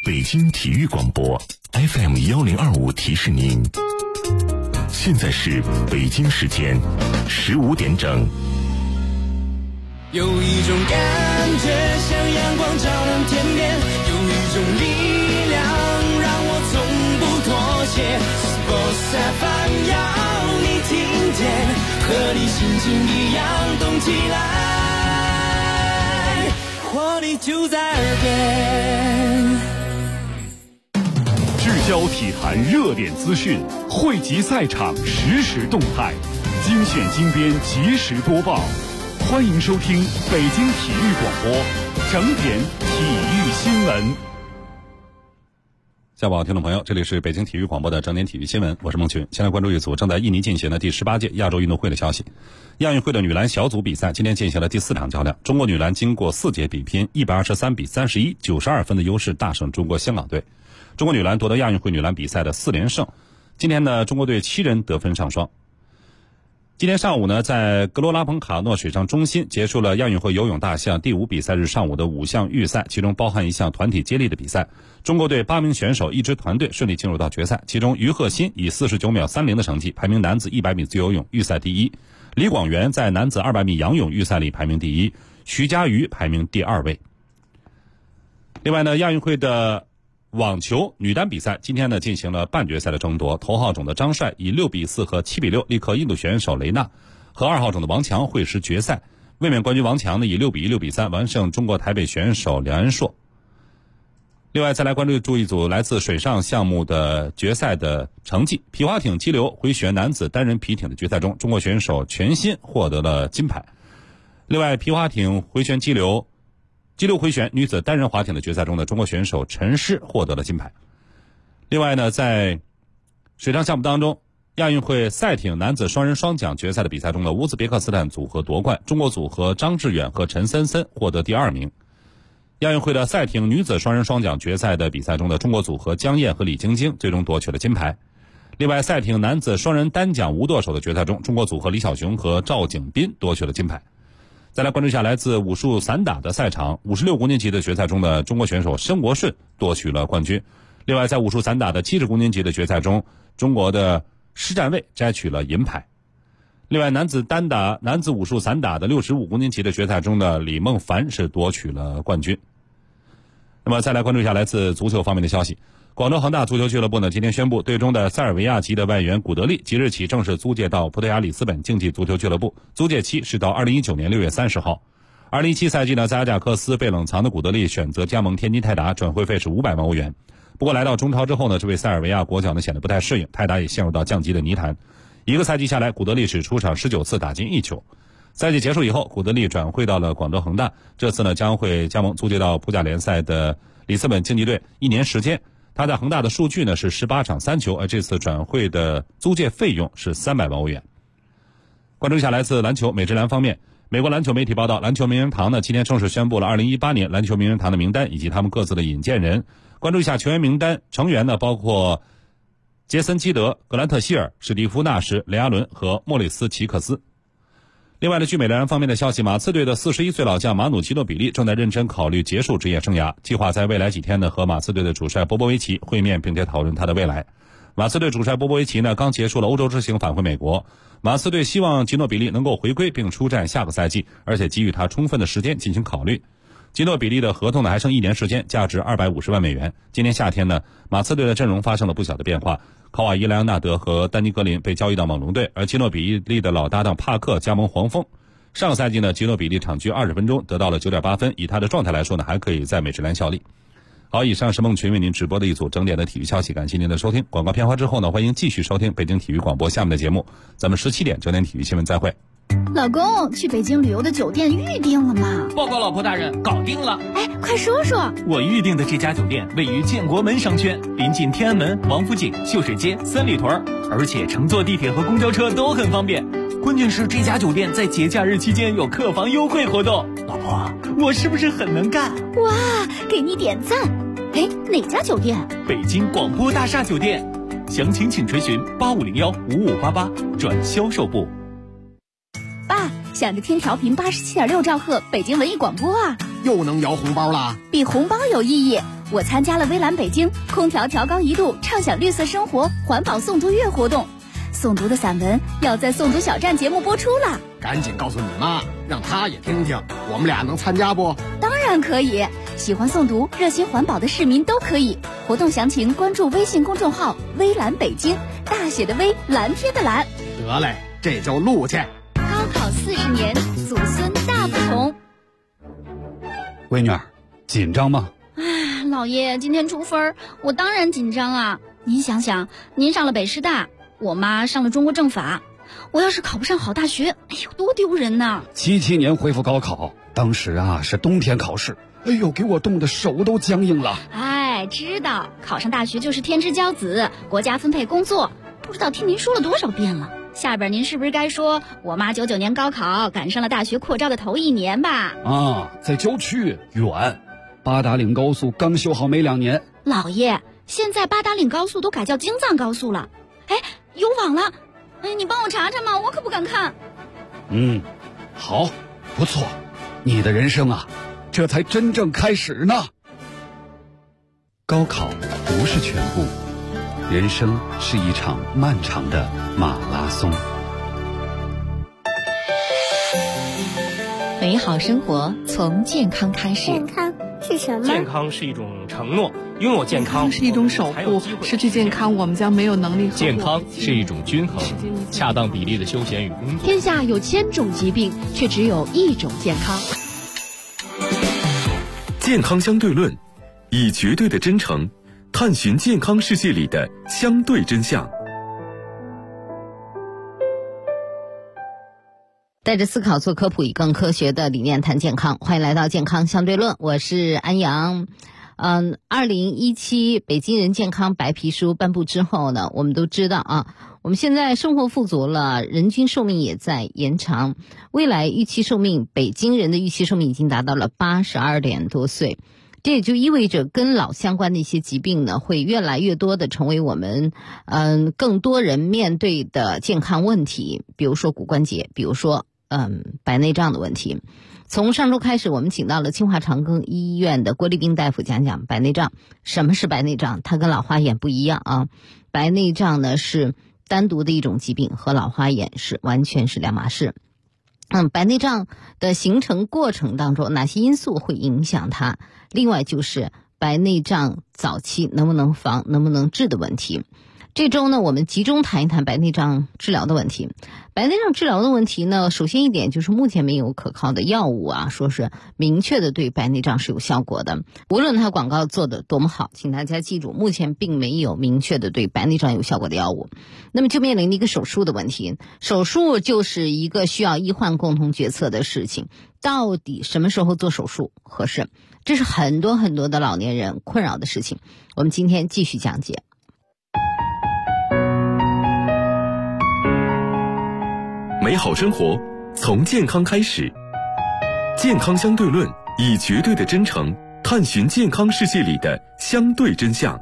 北京体育广播 FM1025提示您，现在是北京时间15点整。 有一种感觉像阳光照亮天边，有一种力量让我从不妥协。Sports FM 要你听见，和你心情一样动起来，活力就在耳边。 聚焦体坛热点资讯，汇集赛场实时动态，精选精编及时播报。欢迎收听北京体育广播整点体育新闻。 下午好，听众朋友，这里是北京体育广播的整点体育新闻，我是孟群。先来关注一组正在印尼进行的第18届亚洲运动会的消息。亚运会的女篮小组比赛今天进行了第4场较量，中国女篮经过4节比拼123比31 92分的优势大胜中国香港队。中国女篮夺得亚运会女篮比赛的4连胜。今天呢，中国队7人得分上双。今天上午呢，在格罗拉彭卡诺水上中心结束了亚运会游泳大项第5比赛日上午的5项预赛，其中包含1项团体接力的比赛。中国队8名选手一支团队顺利进入到决赛，其中于鹤新以49秒30的成绩排名男子100米自由泳预赛第一，李广元在男子200米仰泳预赛里排名第一，徐嘉余排名第2位。另外呢，亚运会的网球女单比赛今天呢进行了半决赛的争夺，头号种的张帅以6比4和7比6力克印度选手雷纳，和2号种的王强会师决赛。卫冕冠军王强呢以6比1、6比3完胜中国台北选手梁安硕。另外再来关注一组来自水上项目的决赛的成绩。皮划艇激流回旋男子单人皮艇的决赛中，中国选手全新获得了金牌。另外皮划艇回旋激流回旋女子单人划艇的决赛中的中国选手陈诗获得了金牌。另外呢，在水上项目当中，亚运会赛艇男子双人双桨决赛的比赛中的乌兹别克斯坦组合夺冠，中国组合张志远和陈森森获得第2名。亚运会的赛艇女子双人双桨决赛的比赛中的中国组合江燕和李晶晶最终夺取了金牌。另外赛艇男子双人单桨无舵手的决赛中，中国组合李晓雄和赵景斌夺取了金牌。再来关注一下来自武术散打的赛场，56公斤级的决赛中的中国选手申国顺夺取了冠军。另外在武术散打的70公斤级的决赛中，中国的施占卫摘取了银牌。另外男子武术散打的65公斤级的决赛中的李梦凡是夺取了冠军。那么再来关注一下来自足球方面的消息。广州恒大足球俱乐部呢今天宣布，队中的塞尔维亚籍的外援古德利即日起正式租借到葡萄牙里斯本竞技足球俱乐部，租借期是到2019年6月30号。2017赛季呢，在阿贾克斯被冷藏的古德利选择加盟天津泰达，转会费是500万欧元。不过来到中超之后呢，这位塞尔维亚国脚呢显得不太适应，泰达也陷入到降级的泥潭。一个赛季下来，古德利只出场19次，打进1球。赛季结束以后，古德利转会到了广州恒大，这次呢将会加盟租借到葡甲联赛的里斯本竞技队1年时间。他在恒大的数据呢是18场3球，而这次转会的租借费用是300万欧元。关注一下来自篮球美职篮方面，美国篮球媒体报道，篮球名人堂呢今天正式宣布了2018年篮球名人堂的名单以及他们各自的引荐人。关注一下球员名单，成员呢包括杰森基德、格兰特希尔、史蒂夫纳什、雷阿伦和莫里斯奇克斯。另外呢，据美篮方面的消息，马刺队的41岁老将马努基诺比利正在认真考虑结束职业生涯，计划在未来几天呢和马刺队的主帅波波维奇会面，并且讨论他的未来。马刺队主帅波波维奇呢刚结束了欧洲之行，返回美国。马刺队希望基诺比利能够回归并出战下个赛季，而且给予他充分的时间进行考虑。基诺比利的合同呢还剩1年时间，价值250万美元。今年夏天呢，马刺队的阵容发生了不小的变化，考瓦伊·莱昂纳德和丹尼·格林被交易到猛龙队，而基诺比利的老搭档帕克加盟黄蜂。上个赛季呢，基诺比利场均20分钟得到了 9.8 分，以他的状态来说呢，还可以在美职篮效力。好，以上是孟群为您直播的一组整点的体育消息，感谢您的收听。广告片花之后呢，欢迎继续收听北京体育广播下面的节目，咱们17点整点体育新闻再会。 老公，去北京旅游的酒店预定了吗？ 报告老婆大人，搞定了。 哎，快说说。 我预定的这家酒店位于建国门商圈，临近天安门、王府井、秀水街、三里屯，而且乘坐地铁和公交车都很方便。关键是这家酒店在节假日期间有客房优惠活动。老婆，我是不是很能干？ 哇，给你点赞。哎，哪家酒店？ 北京广播大厦酒店。详情请垂询8501-5588转销售部。 爸，想着听调频87.6兆赫北京文艺广播啊， 又能摇红包了。 比红包有意义， 我参加了微蓝北京空调调高1度畅享绿色生活环保诵读月活动，诵读的散文要在诵读小站节目播出了。 赶紧告诉你妈，让她也听听，我们俩能参加不？ 当然可以，喜欢诵读热心环保的市民都可以。活动详情关注微信公众号微蓝北京，大写的微，蓝天的蓝。 得嘞，这就录去。 高考40年，祖孙大不同。 闺女儿，紧张吗？ 老爷，今天出分，我当然紧张啊。您想想，您上了北师大，我妈上了中国政法，我要是考不上好大学，哎呦，多丢人呐 ！77年恢复高考，当时啊是冬天考试，哎呦，给我冻得手都僵硬了。 哎，知道考上大学就是天之骄子，国家分配工作，不知道听您说了多少遍了。下边您是不是该说我妈99年高考赶上了大学扩招的头1年吧？ 啊，在郊区远，八达岭高速刚修好没2年。 老爷，现在八达岭高速都改叫京藏高速了。哎，有网了，哎，你帮我查查嘛，我可不敢看。 好，不错，你的人生啊，这才真正开始呢。高考不是全部，人生是一场漫长的马拉松。 美好生活从健康开始。 健康是什么？ 健康是一种承诺，拥有健康是一种守护，失去健康我们将没有能力。 健康是一种均衡，恰当比例的休闲与工作。 天下有1000种疾病，却只有1种健康。 健康相对论，以绝对的真诚探寻健康世界里的相对真相。 带着思考做科普，以更科学的理念谈健康。欢迎来到健康相对论，我是安阳。2017北京人健康白皮书颁布之后呢，我们都知道啊，我们现在生活富足了，人均寿命也在延长，未来预期寿命，北京人的预期寿命已经达到了82点多岁。这也就意味着跟老相关的一些疾病呢，会越来越多的成为我们更多人面对的健康问题，比如说骨关节，比如说白内障的问题。从上周开始，我们请到了清华长庚医院的郭立兵大夫讲讲白内障。什么是白内障？它跟老花眼不一样啊。白内障呢是单独的一种疾病，和老花眼是完全是两码事。白内障的形成过程当中，哪些因素会影响它？另外就是白内障早期能不能防、能不能治的问题。这周呢，我们集中谈一谈白内障治疗的问题。白内障治疗的问题呢，首先一点就是目前没有可靠的药物啊，说是明确的对白内障是有效果的。无论它广告做的多么好，请大家记住，目前并没有明确的对白内障有效果的药物。那么就面临一个手术的问题，手术就是一个需要医患共同决策的事情，到底什么时候做手术合适？这是很多很多的老年人困扰的事情。我们今天继续讲解。 美好生活从健康开始，健康相对论，以绝对的真诚探寻健康世界里的相对真相。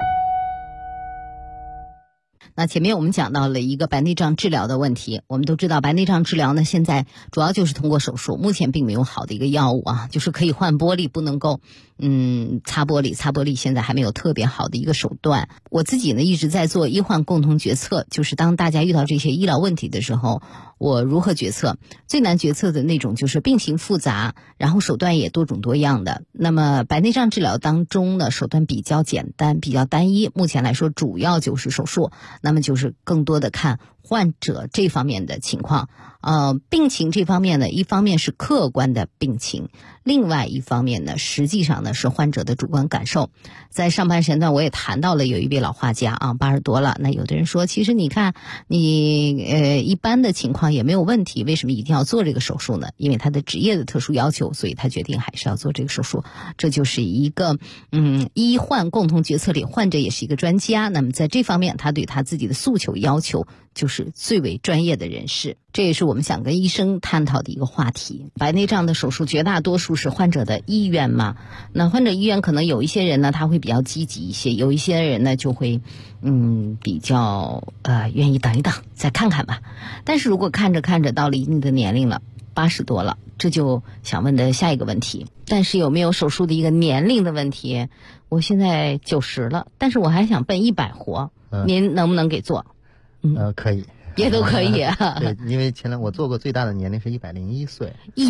那前面我们讲到了一个白内障治疗的问题，我们都知道白内障治疗呢，现在主要就是通过手术，目前并没有好的一个药物啊，就是可以换玻璃，不能够擦玻璃现在还没有特别好的一个手段。我自己呢一直在做医患共同决策，就是当大家遇到这些医疗问题的时候，我如何决策？最难决策的那种就是病情复杂，然后手段也多种多样的。那么白内障治疗当中呢，手段比较简单，比较单一，目前来说主要就是手术，那么就是更多的看患者这方面的情况。病情这方面呢，一方面是客观的病情，另外一方面呢，实际上呢是患者的主观感受。在上半时段我也谈到了有一位老画家啊，80多了，那有的人说，其实你看你一般的情况也没有问题，为什么一定要做这个手术呢？因为他的职业的特殊要求，所以他决定还是要做这个手术。这就是一个医患共同决策里，患者也是一个专家，那么在这方面他对他自己的诉求要求就是最为专业的人士。这也是我们想跟医生探讨的一个话题。白内障的手术绝大多数是患者的意愿嘛，那患者意愿可能有一些人呢他会比较积极一些，有一些人呢就会比较愿意等一等再看看吧。但是如果看着看着到了一定的年龄了， 80多了，这就想问的下一个问题。但是有没有手术的一个年龄的问题？我现在90了，但是我还想奔100活，您能不能给做？ 可以。 也都可以啊。 对，因为前两我做过最大的年龄是101岁。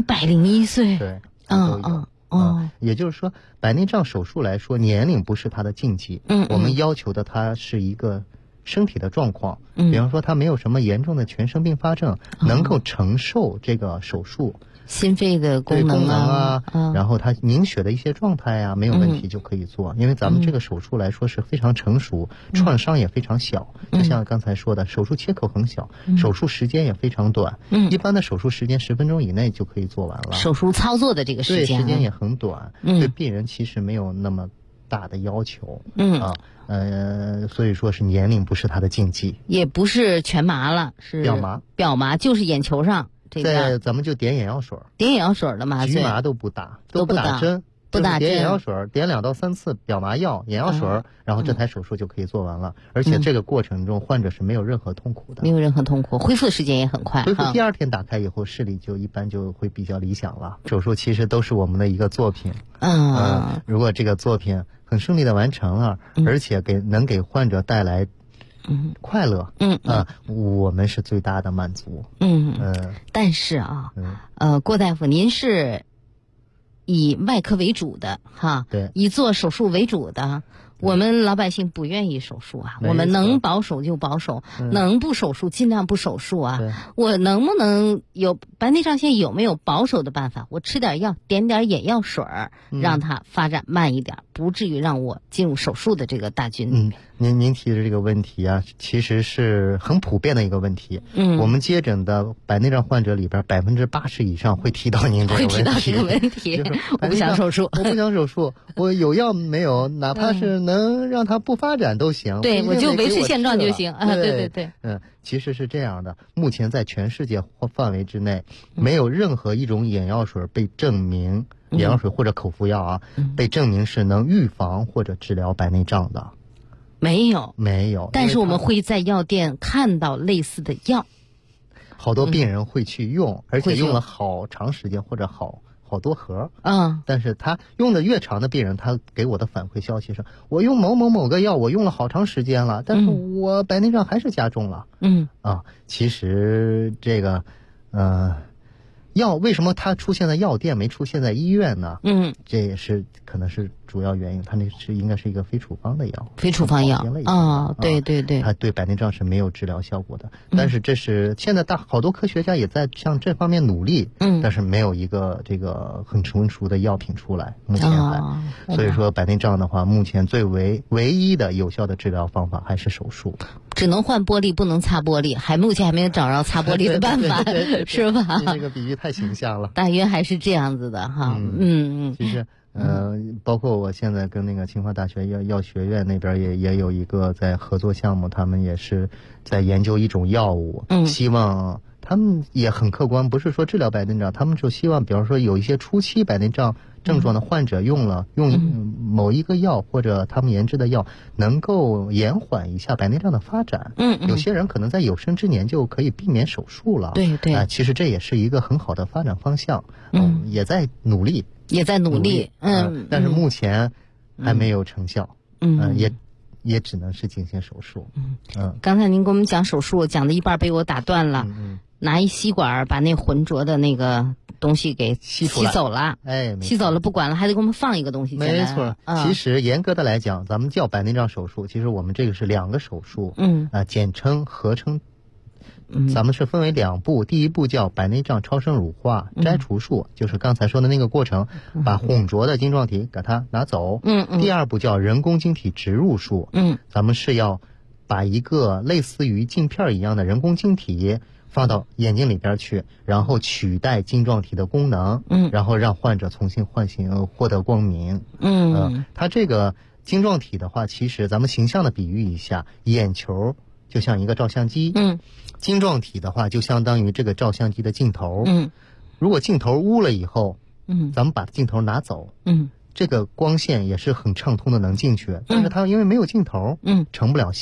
101岁。 对。 哦， 也就是说，白内障手术来说，年龄不是它的禁忌。我们要求的它是一个身体的状况。比方说，他没有什么严重的全身并发症，能够承受这个手术。 心肺的功能啊， 然后他凝血的一些状态啊，没有问题就可以做。因为咱们这个手术来说是非常成熟，创伤也非常小。就像刚才说的，手术切口很小，手术时间也非常短。一般的手术时间10分钟以内就可以做完了。 手术操作的这个时间， 对，时间也很短，对病人其实没有那么大的要求。所以说是年龄不是他的禁忌， 也不是全麻了，是表麻，就是眼球上。 在咱们就点眼药水， 点眼药水的麻醉， 局麻都不打，都不打针， 不打针， 点眼药水，点2到3次表麻药、眼药水，然后这台手术就可以做完了。而且这个过程中患者是没有任何痛苦的， 没有任何痛苦，恢复的时间也很快。 恢复第2天打开以后，视力就一般就会比较理想了。手术其实都是我们的一个作品。如果这个作品很顺利的完成了，而且能给患者带来快乐，我们是最大的满足。 但是啊，郭大夫，您是以外科为主的哈， 对， 以做手术为主的。我们老百姓不愿意手术啊，我们能保守就保守，能不手术尽量不手术啊。我能不能有白内障？现在有没有保守的办法？我吃点药，点点眼药水，让它发展慢一点，不至于让我进入手术的这个大军。 您提的这个问题啊，其实是很普遍的一个问题。我们接诊的白内障患者里边，80%以上会提到您这个问题。 会提到这个问题，我不想手术， 我不想手术，我有药没有？哪怕是能让它不发展都行。 对，我就维持现状就行啊！对。 其实是这样的，目前在全世界范围之内，没有任何一种眼药水被证明，眼药水或者口服药啊，被证明是能预防或者治疗白内障的。 没有，但是我们会在药店看到类似的药， 好多病人会去用，而且用了好长时间或者好多盒。但是他用的越长的病人，他给我的反馈消息是，我用某个药，我用了好长时间了，但是我白内障还是加重了。其实这个药为什么它出现在药店没出现在医院呢？这也是可能是主要原因，它那应该是一个非处方的药， 非处方药对， 它对白内障是没有治疗效果的。但是这是现在好多科学家也在向这方面努力，但是没有一个这个很成熟的药品出来，目前所以说白内障的话，目前唯一的有效的治疗方法还是手术。 只能换玻璃，不能擦玻璃，目前还没有找着擦玻璃的办法，是吧？ 这个比喻太形象了。 大约还是这样子的哈。 其实包括我现在跟那个清华大学药学院那边也有一个在合作项目，他们也是在研究一种药物，希望他们也很客观，不是说治疗白内障，他们就希望，比方说有一些初期白内障症状的患者用某一个药或者他们研制的药，能够延缓一下白内障的发展。有些人可能在有生之年就可以避免手术了。 对， 其实这也是一个很好的发展方向。也在努力。但是目前还没有成效。也只能是进行手术。 刚才您给我们讲手术，讲的一半被我打断了。拿一吸管把那浑浊的那个东西给吸走了。吸走了不管了，还得给我们放一个东西进来。 没错。其实严格的来讲，咱们叫白内障手术，其实我们这个是2个手术。简称合称。咱们是分为2步，第一步叫白内障超声乳化摘除术，就是刚才说的那个过程，把混浊的晶状体给它拿走。第2步叫人工晶体植入术。咱们是要把一个类似于镜片一样的人工晶体放到眼睛里边去，然后取代晶状体的功能，然后让患者重新唤醒，获得光明。它这个晶状体的话，其实咱们形象的比喻一下，眼球就像一个照相机，晶状体的话就相当于这个照相机的镜头。如果镜头污了以后，咱们把镜头拿走，这个光线也是很畅通的能进去，但是它因为没有镜头，成不了像。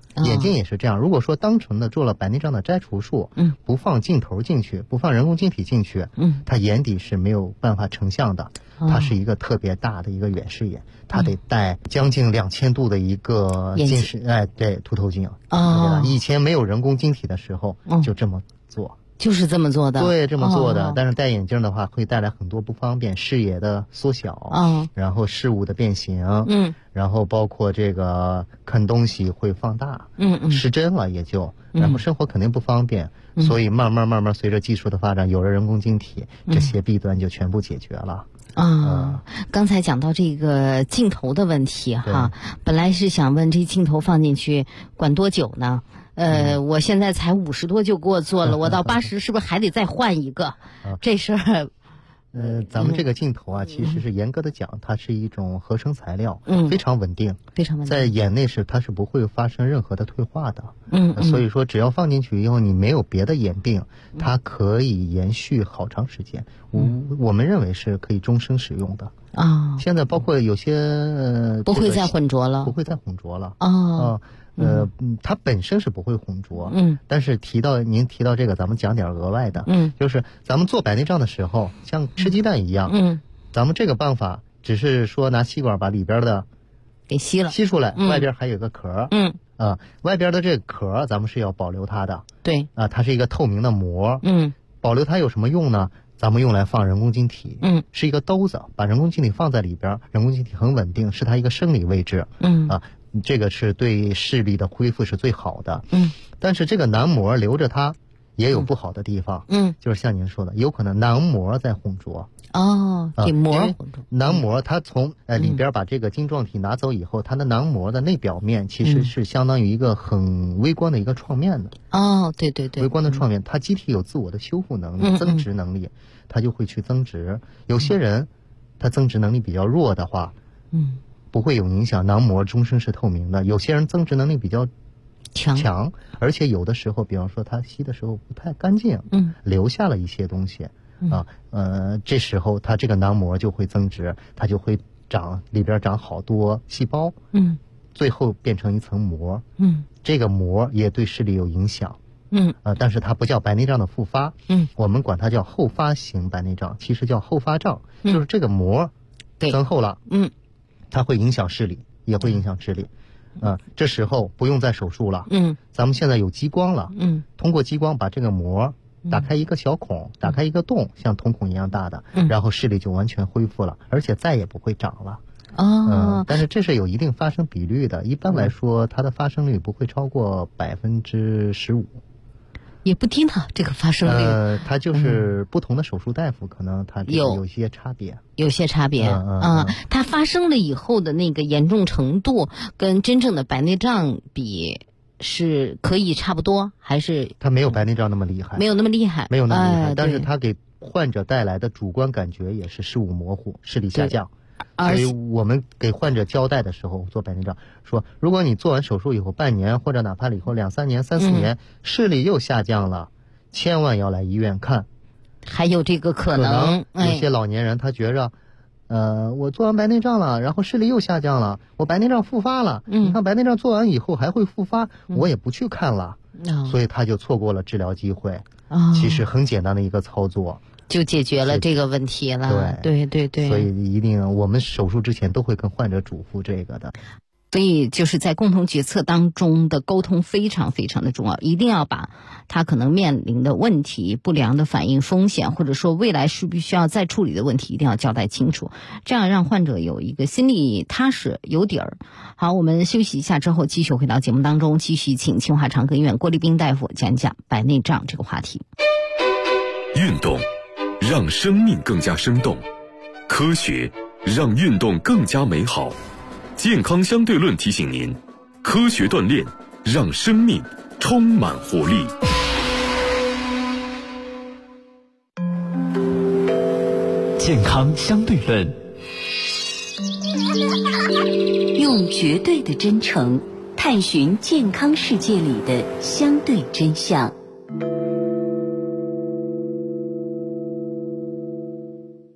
眼睛也是这样。如果说单纯的做了白内障的摘除术，不放镜头进去，不放人工晶体进去，它眼底是没有办法成像的。它是一个特别大的一个远视眼，它得戴将近2000度的一个近视，对，凸透镜。以前没有人工晶体的时候，就这么做。 就是这么做的， 对，这么做的。但是戴眼镜的话，会带来很多不方便，视野的缩小，然后事物的变形，然后包括这个看东西会放大，失真了也就，然后生活肯定不方便，所以慢慢随着技术的发展，有了人工晶体，这些弊端就全部解决了。 刚才讲到这个镜头的问题哈，本来是想问这镜头放进去管多久呢？我现在才50多就给我做了，我到80是不是还得再换一个？这事儿， 咱们这个镜头啊，其实是严格的讲，它是一种合成材料，非常稳定， 非常稳定， 在眼内它是不会发生任何的退化的。所以说只要放进去以后，你没有别的眼病，它可以延续好长时间。我们认为是可以终身使用的。现在包括有些不会再混浊了， 不会再混浊了。它本身是不会混浊，但是您提到这个，咱们讲点额外的，就是咱们做白内障的时候，像吃鸡蛋一样，咱们这个办法只是说拿吸管把里边的给吸出来，外边还有个壳，外边的这个壳咱们是要保留它的， 对， 它是一个透明的膜，保留它有什么用呢？咱们用来放人工晶体，是一个兜子，把人工晶体放在里边，人工晶体很稳定，是它一个生理位置，这个是对视力的恢复是最好的，但是这个囊膜留着它也有不好的地方，就是像您说的，有可能囊膜在混浊。 给膜混浊。 囊膜它从里边把这个晶状体拿走以后，它的囊膜的内表面其实是相当于一个很微观的一个创面的。 对对对， 微观的创面，它机体有自我的修复能力、增殖能力，它就会去增殖。有些人他增殖能力比较弱的话，不会有影响，囊膜终身是透明的。有些人增殖能力比较强，而且有的时候，比方说他吸的时候不太干净，留下了一些东西，这时候它这个囊膜就会增殖，它就会里边长好多细胞，最后变成一层膜，这个膜也对视力有影响，但是它不叫白内障的复发，我们管它叫后发型白内障，其实叫后发障，就是这个膜增厚了，它会影响视力，也会影响智力。这时候不用再手术了。咱们现在有激光了。通过激光把这个膜打开一个小孔，打开一个洞，像瞳孔一样大的，然后视力就完全恢复了，而且再也不会长了。但是这是有一定发生比率的，一般来说它的发生率不会超过15%。 也不低呢，这个发生率。 它就是不同的手术大夫可能它有一些差别。 有些差别。它发生了以后的那个严重程度跟真正的白内障比是可以差不多，还是？ 它没有白内障那么厉害。 没有那么厉害。 没有那么厉害，但是它给患者带来的主观感觉也是视物模糊、视力下降。所以我们给患者交代的时候，做白内障说，如果你做完手术以后半年，或者哪怕以后2、3年、3、4年，视力又下降了，千万要来医院看。 还有这个可能有些老年人他觉着，我做完白内障了，然后视力又下降了，我白内障复发了。你看白内障做完以后还会复发，我也不去看了，所以他就错过了治疗机会。其实很简单的一个操作。 就解决了这个问题了。对。 所以一定，我们手术之前都会跟患者嘱咐这个的。 所以就是在共同决策当中的沟通非常非常的重要，一定要把他可能面临的问题、不良的反应风险，或者说未来是必须要再处理的问题，一定要交代清楚，这样让患者有一个心里踏实、有底儿。好，我们休息一下之后，继续回到节目当中，继续请清华长庚医院郭立斌大夫讲讲白内障这个话题。 运动让生命更加生动，科学让运动更加美好。健康相对论提醒您，科学锻炼让生命充满活力。 健康相对论， 用绝对的真诚探寻健康世界里的相对真相。 好，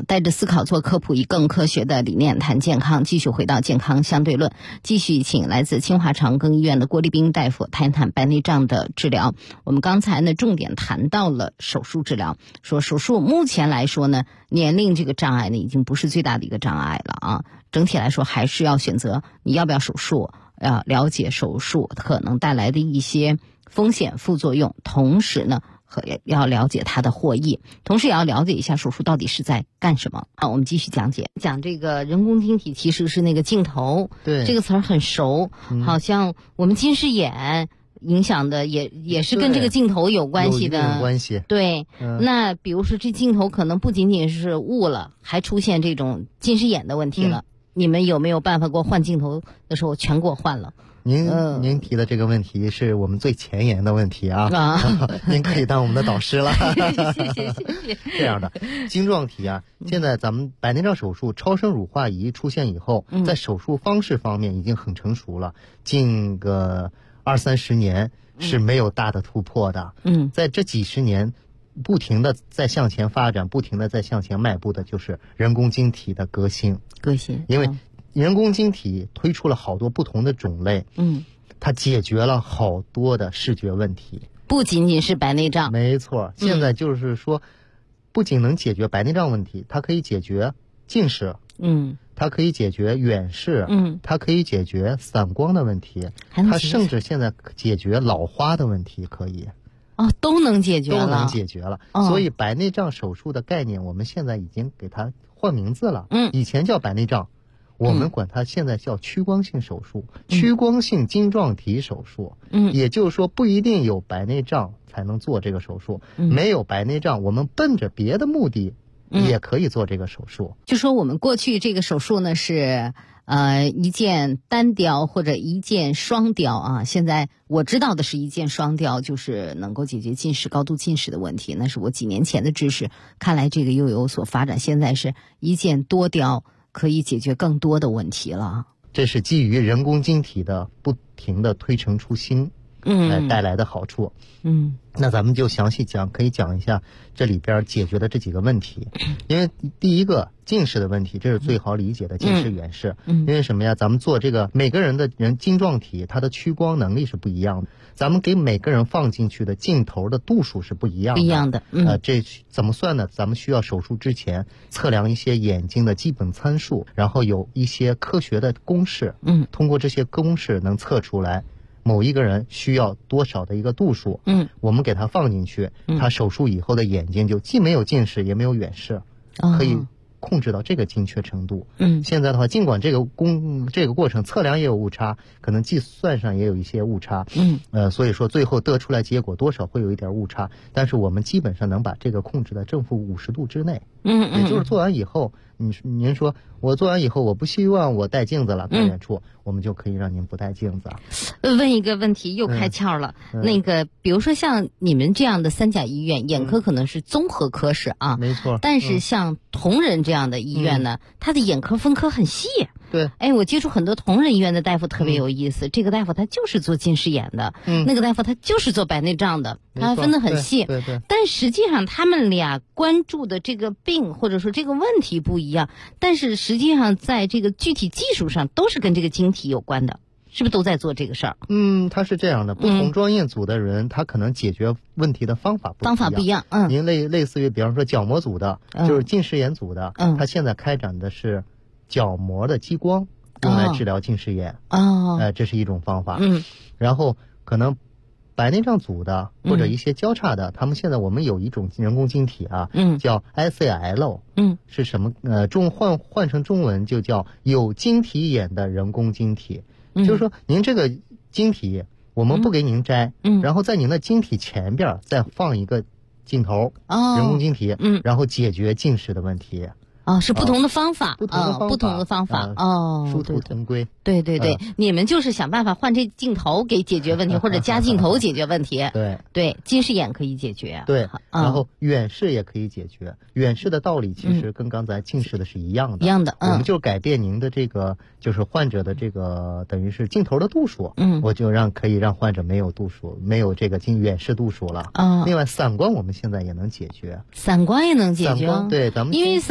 带着思考做科普，以更科学的理念谈健康。继续回到健康相对论，继续请来自清华长庚医院的郭立斌大夫谈谈白内障的治疗。我们刚才呢重点谈到了手术治疗，说手术目前来说呢，年龄这个障碍呢已经不是最大的一个障碍了啊。整体来说还是要选择你要不要手术，要了解手术可能带来的一些风险副作用，同时呢要了解它的获益，同时也要了解一下手术到底是在干什么。我们继续讲这个人工晶体，其实是那个镜头， 对， 这个词儿很熟，好像我们近视眼影响的也是跟这个镜头有关系的， 有关系。 对，那比如说这镜头可能不仅仅是误了，还出现这种近视眼的问题了。你们有没有办法给我换镜头的时候全给我换了？ 您提的这个问题是我们最前沿的问题啊，您可以当我们的导师了。 谢谢。 这样的晶状体啊，现在咱们白内障手术超声乳化仪出现以后，在手术方式方面已经很成熟了，近个20-30年是没有大的突破的。在这几十年不停的在向前发展，不停的在向前迈步的就是人工晶体的革新。因为人工晶体推出了好多不同的种类，它解决了好多的视觉问题， 不仅仅是白内障。 没错，现在就是说，不仅能解决白内障问题，它可以解决近视，它可以解决远视，它可以解决散光的问题，它甚至现在解决老花的问题，可以。 都能解决了。所以白内障手术的概念，我们现在已经给它换名字了。以前叫白内障，我们管它现在叫屈光性手术，屈光性晶状体手术。也就是说不一定有白内障才能做这个手术，没有白内障，我们奔着别的目的也可以做这个手术。 就说我们过去这个手术呢是一箭单雕或者一箭双雕啊，现在我知道的是一箭双雕，就是能够解决近视、高度近视的问题，那是我几年前的知识，看来这个又有所发展，现在是一箭多雕，可以解决更多的问题了。 这是基于人工晶体的不停的推陈出新带来的好处。那咱们就详细讲，可以讲一下这里边解决的这几个问题。因为第一个近视的问题，这是最好理解的近视远视。因为什么呀？咱们做这个每个人的晶状体，它的屈光能力是不一样的，咱们给每个人放进去的镜头的度数是不一样的。这怎么算呢？咱们需要手术之前测量一些眼睛的基本参数，然后有一些科学的公式，通过这些公式能测出来某一个人需要多少的一个度数，我们给他放进去，他手术以后的眼睛就既没有近视也没有远视，可以控制到这个精确程度。现在的话，尽管这个过程测量也有误差，可能计算上也有一些误差，所以说最后得出来结果多少会有一点误差，但是我们基本上能把这个控制在正负50度之内。也就是做完以后，您说我做完以后我不希望我戴镜子了，看远处，我们就可以让您不戴镜子。 问一个问题又开窍了，那个比如说像你们这样的3甲医院，眼科可能是综合科室啊， 没错。 但是像同仁这样的医院呢，它的眼科分科很细。 对， 我接触很多同仁医院的大夫特别有意思，这个大夫他就是做近视眼的，那个大夫他就是做白内障的，他分得很细。 对。 但实际上他们俩关注的这个病或者说这个问题不一样，但是实际上在这个具体技术上都是跟这个晶体有关的，是不是都在做这个事儿？ 他是这样的，不同专业组的人，他可能解决问题的方法不一样。您类似于比方说角膜组的，就是近视眼组的，他现在开展的是角膜的激光，用来治疗近视眼。这是一种方法。然后可能白内障组的或者一些交叉的，他们现在我们有一种人工晶体啊，叫 ICL，是什么？换成中文就叫有晶体眼的人工晶体。就是说您这个晶体我们不给您摘，然后在您的晶体前边再放一个镜头，人工晶体，然后解决近视的问题。 是不同的方法， 不同的方法，殊途同归。 对，你们就是想办法换这镜头给解决问题，或者加镜头解决问题。对，近视眼可以解决。 对，然后远视也可以解决。远视的道理其实跟刚才近视的是一样的。我们就改变您的这个，就是患者的这个等于是镜头的度数。我就可以让患者没有度数，没有这个远视度数了。另外散光我们现在也能解决。 散光也能解决。 对，咱们因为散光最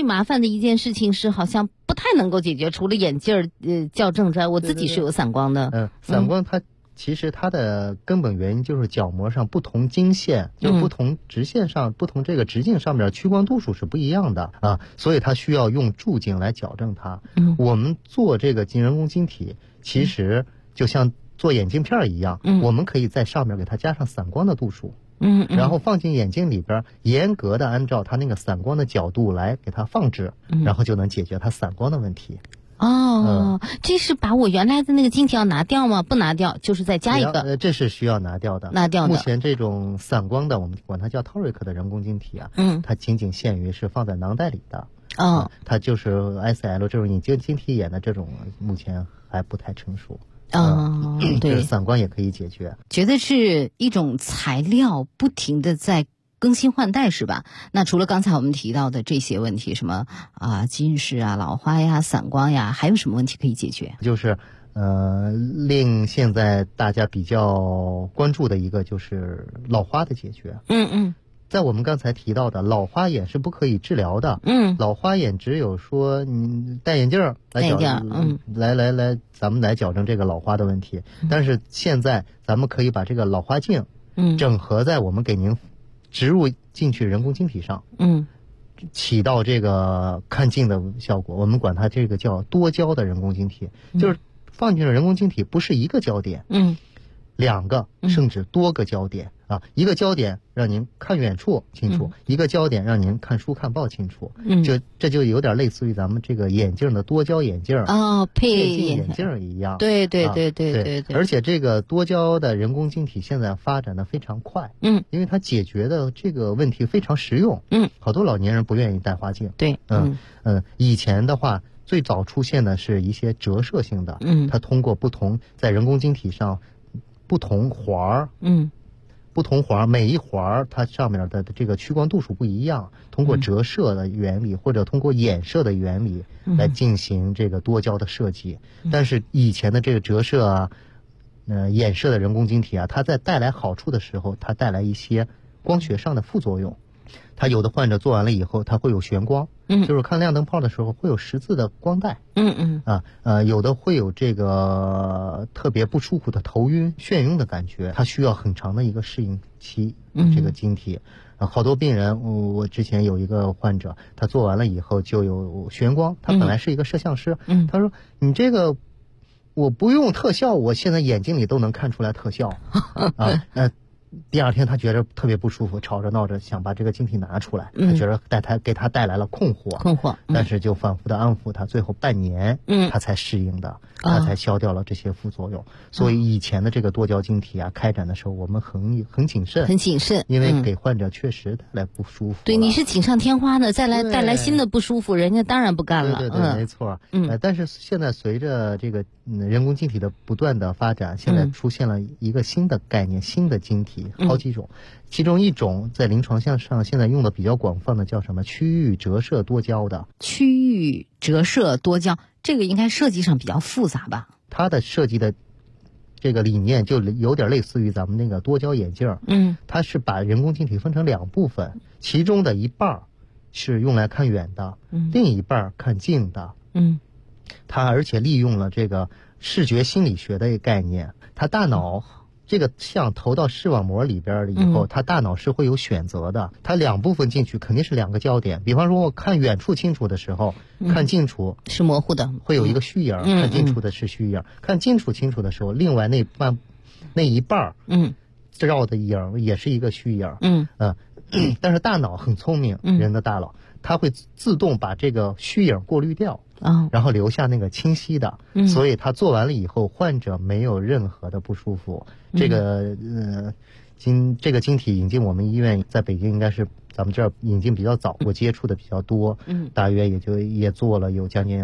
麻烦的一件事情是，好像不太能够解决，除了眼镜校正之外，我自己是有散光的。 散光它其实它的根本原因就是角膜上不同经线，就是不同直线上、不同这个直径上面屈光度数是不一样的啊，所以它需要用助镜来矫正它。我们做这个人工晶体，其实就像做眼镜片一样，我们可以在上面给它加上散光的度数。然后放进眼睛里边，严格的按照它那个散光的角度来给它放置，然后就能解决它散光的问题。 这是把我原来的那个晶体要拿掉吗？不拿掉，就是再加一个。 这是需要拿掉的。目前这种散光的，我们管它叫陶瑞克的人工晶体啊，它仅仅限于是放在囊袋里的。它就是 SL 这种隐晶晶体眼的这种，目前还不太成熟。对，散光也可以解决。 觉得是一种材料不停的在更新换代是吧？那除了刚才我们提到的这些问题，什么近视啊、老花呀、散光呀，还有什么问题可以解决？ 就是令现在大家比较关注的一个就是老花的解决。在我们刚才提到的老花眼是不可以治疗的。老花眼只有说你戴眼镜来咱们来矫正这个老花的问题。但是现在咱们可以把这个老花镜整合在我们给您植入进去人工晶体上，起到这个看近的效果。我们管它这个叫多焦的人工晶体，就是放进去人工晶体不是一个焦点，两个甚至多个焦点啊，一个焦点让您看远处清楚，一个焦点让您看书看报清楚。这就有点类似于咱们这个眼镜的多焦眼镜配眼镜一样。 对。 而且这个多焦的人工晶体现在发展的非常快，因为它解决的这个问题非常实用。好多老年人不愿意戴花镜。 对， 以前的话最早出现的是一些折射性的，它通过不同在人工晶体上不同环每一环它上面的这个屈光度数不一样，通过折射的原理或者通过衍射的原理来进行这个多焦的设计。但是以前的这个折射啊、衍射的人工晶体啊，它在带来好处的时候，它带来一些光学上的副作用。它有的患者做完了以后，它会有眩光，就是看亮灯泡的时候会有十字的光带，有的会有这个特别不舒服的头晕、眩晕的感觉，它需要很长的一个适应期。这个晶体，好多病人，我之前有一个患者，他做完了以后就有眩光，他本来是一个摄像师，他说你这个我不用特效，我现在眼睛里都能看出来特效第二天他觉得特别不舒服，吵着闹着想把这个晶体拿出来，他觉得给他带来了困惑，但是就反复的安抚他，最后半年他才适应的，他才消掉了这些副作用。所以以前的这个多焦晶体啊，开展的时候我们很谨慎，因为给患者确实带来不舒服。 对，你是锦上添花的，再来带来新的不舒服，人家当然不干了。 对，没错。但是现在随着这个人工晶体的不断的发展，现在出现了一个新的概念，新的晶体。好几种，其中一种在临床上现在用的比较广泛的叫什么区域折射多焦的。 区域折射多焦，这个应该设计上比较复杂吧？ 它的设计的这个理念就有点类似于咱们那个多焦眼镜。它是把人工晶体分成两部分，其中的一半是用来看远的，另一半看近的。它而且利用了这个视觉心理学的一个概念，它大脑这个像投到视网膜里边了以后，它大脑是会有选择的，它两部分进去肯定是两个焦点。比方说我看远处清楚的时候，看近处是模糊的， 会有一个虚影，看近处的是虚影，看近处清楚的时候，另外那一半照的影也是一个虚影。但是大脑很聪明，人的大脑它会自动把这个虚影过滤掉，然后留下那个清晰的，所以他做完了以后，患者没有任何的不舒服。这个这个晶体引进我们医院，在北京应该是咱们这儿引进比较早，我接触的比较多，大约也做了有将近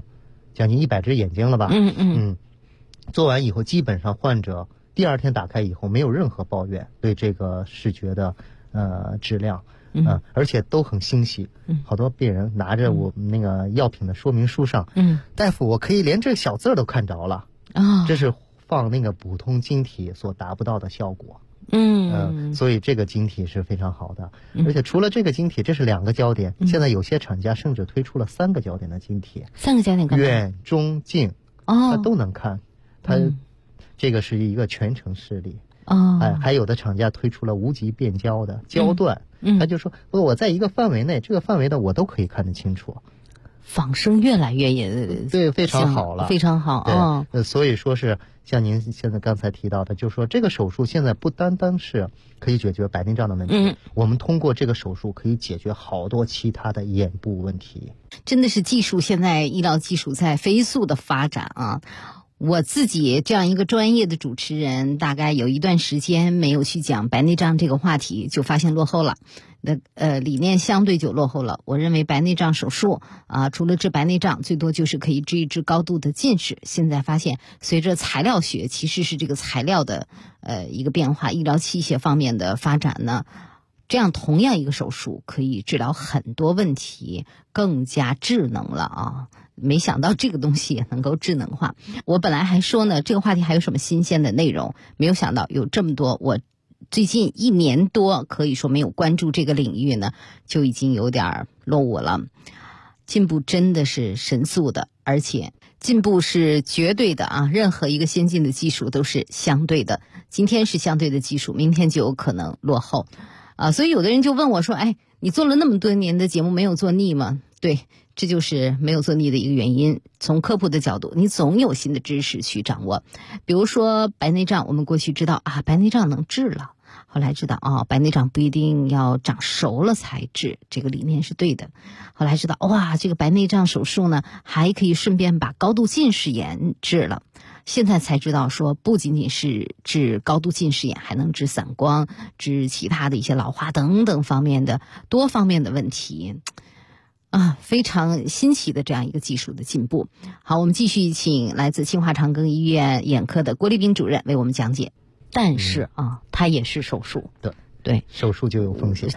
100只眼睛了吧。做完以后，基本上患者第二天打开以后没有任何抱怨，对这个视觉的质量。而且都很欣喜。好多病人拿着我们那个药品的说明书上，大夫，我可以连这个小字都看着了。这是放那个普通晶体所达不到的效果。 所以这个晶体是非常好的。而且除了这个晶体，这是2个焦点，现在有些厂家甚至推出了3个焦点的晶体。 3个焦点干嘛？ 远、中、近，它都能看。它这个是一个全程视力。还有的厂家推出了无极变焦的焦段，他就说我在一个范围内，这个范围的我都可以看得清楚。 仿生越来越对，非常好了， 非常好。 所以说是像您现在刚才提到的，就是说这个手术现在不单单是可以解决白内障的问题，我们通过这个手术可以解决好多其他的眼部问题。 真的是技术，现在医疗技术在飞速的发展啊。我自己这样一个专业的主持人，大概有一段时间没有去讲白内障这个话题，就发现落后了。理念相对就落后了。我认为白内障手术除了治白内障，最多就是可以治一治高度的近视。现在发现，随着材料学其实是这个材料的一个变化，医疗器械方面的发展呢，这样同样一个手术可以治疗很多问题，更加智能了啊。没想到这个东西也能够智能化。我本来还说呢，这个话题还有什么新鲜的内容，没有想到有这么多。我最近1年多可以说没有关注这个领域呢，就已经有点落伍了。进步真的是神速的，而且进步是绝对的啊！任何一个先进的技术都是相对的，今天是相对的技术，明天就有可能落后所以有的人就问我说，你做了那么多年的节目，没有做腻吗？对，这就是没有做腻的一个原因。从科普的角度，你总有新的知识去掌握。比如说白内障，我们过去知道白内障能治了，后来知道白内障不一定要长熟了才治，这个理念是对的。后来知道这个白内障手术呢，还可以顺便把高度近视眼治了。现在才知道说，不仅仅是治高度近视眼，还能治散光，治其他的一些老花等等方面的多方面的问题非常新奇的这样一个技术的进步。好，我们继续请来自清华长庚医院眼科的郭立斌主任为我们讲解。但是它也是手术，对， 手术就有风险，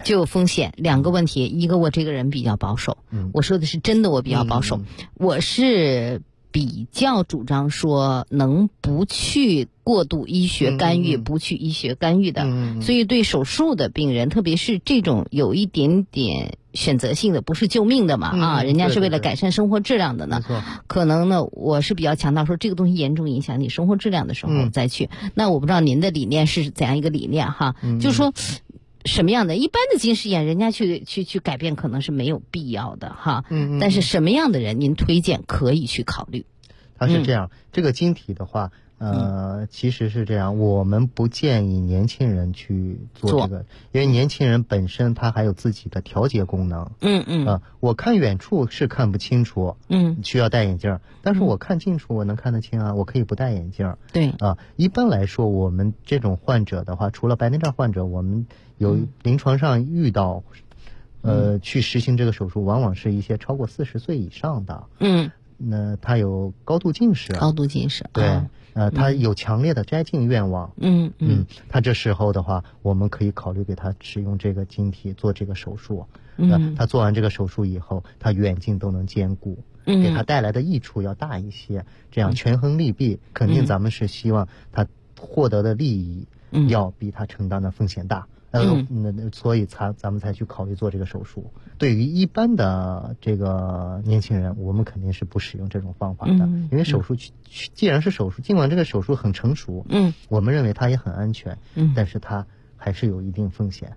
2个问题，一个我这个人比较保守，我说的是真的，我比较保守，我是比较主张说能不去过度医学干预，不去医学干预的，所以对手术的病人，特别是这种有一点点选择性的，不是救命的嘛人家是为了改善生活质量的呢，可能呢我是比较强调说这个东西严重影响你生活质量的时候再去。那我不知道您的理念是怎样一个理念就是说什么样的一般的近视眼人家去改变可能是没有必要的但是什么样的人您推荐可以去考虑？ 它是这样，这个晶体的话其实是这样，我们不建议年轻人去做这个，因为年轻人本身他还有自己的调节功能。我看远处是看不清楚，需要戴眼镜，但是我看近处我能看得清我可以不戴眼镜。 对一般来说，我们这种患者的话，除了白内障患者，我们有临床上遇到去实行这个手术，往往是一些超过40岁以上的。那他有高度近视，对，他有强烈的摘镜愿望。他这时候的话，我们可以考虑给他使用这个晶体做这个手术。他做完这个手术以后，他远近都能兼顾，给他带来的益处要大一些。这样权衡利弊，肯定咱们是希望他获得的利益要比他承担的风险大。所以咱们才去考虑做这个手术。对于一般的这个年轻人，我们肯定是不使用这种方法的，因为手术既然是手术，尽管这个手术很成熟，我们认为它也很安全，但是它还是有一定风险。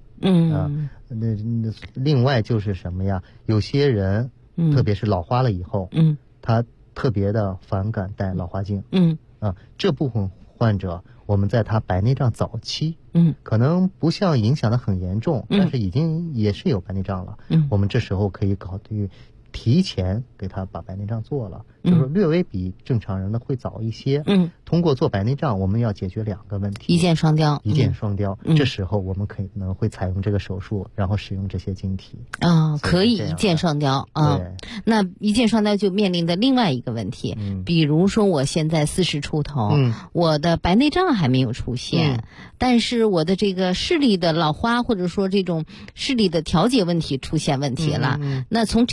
另外就是什么呀？有些人，特别是老花了以后，他特别的反感戴老花镜。这部分患者，我们在他白内障早期，可能不像影响的很严重，但是已经也是有白内障了。我们这时候可以考虑提前给他把白内障做了，就是略微比正常人的会早一些。通过做白内障，我们要解决2个问题， 一箭双雕。 这时候我们可能会采用这个手术，然后使用这些晶体。 可以一箭双雕那一箭双雕就面临的另外一个问题，比如说我现在40出头，我的白内障还没有出现，但是我的这个视力的老花或者说这种视力的调节问题出现问题了。那从这个角度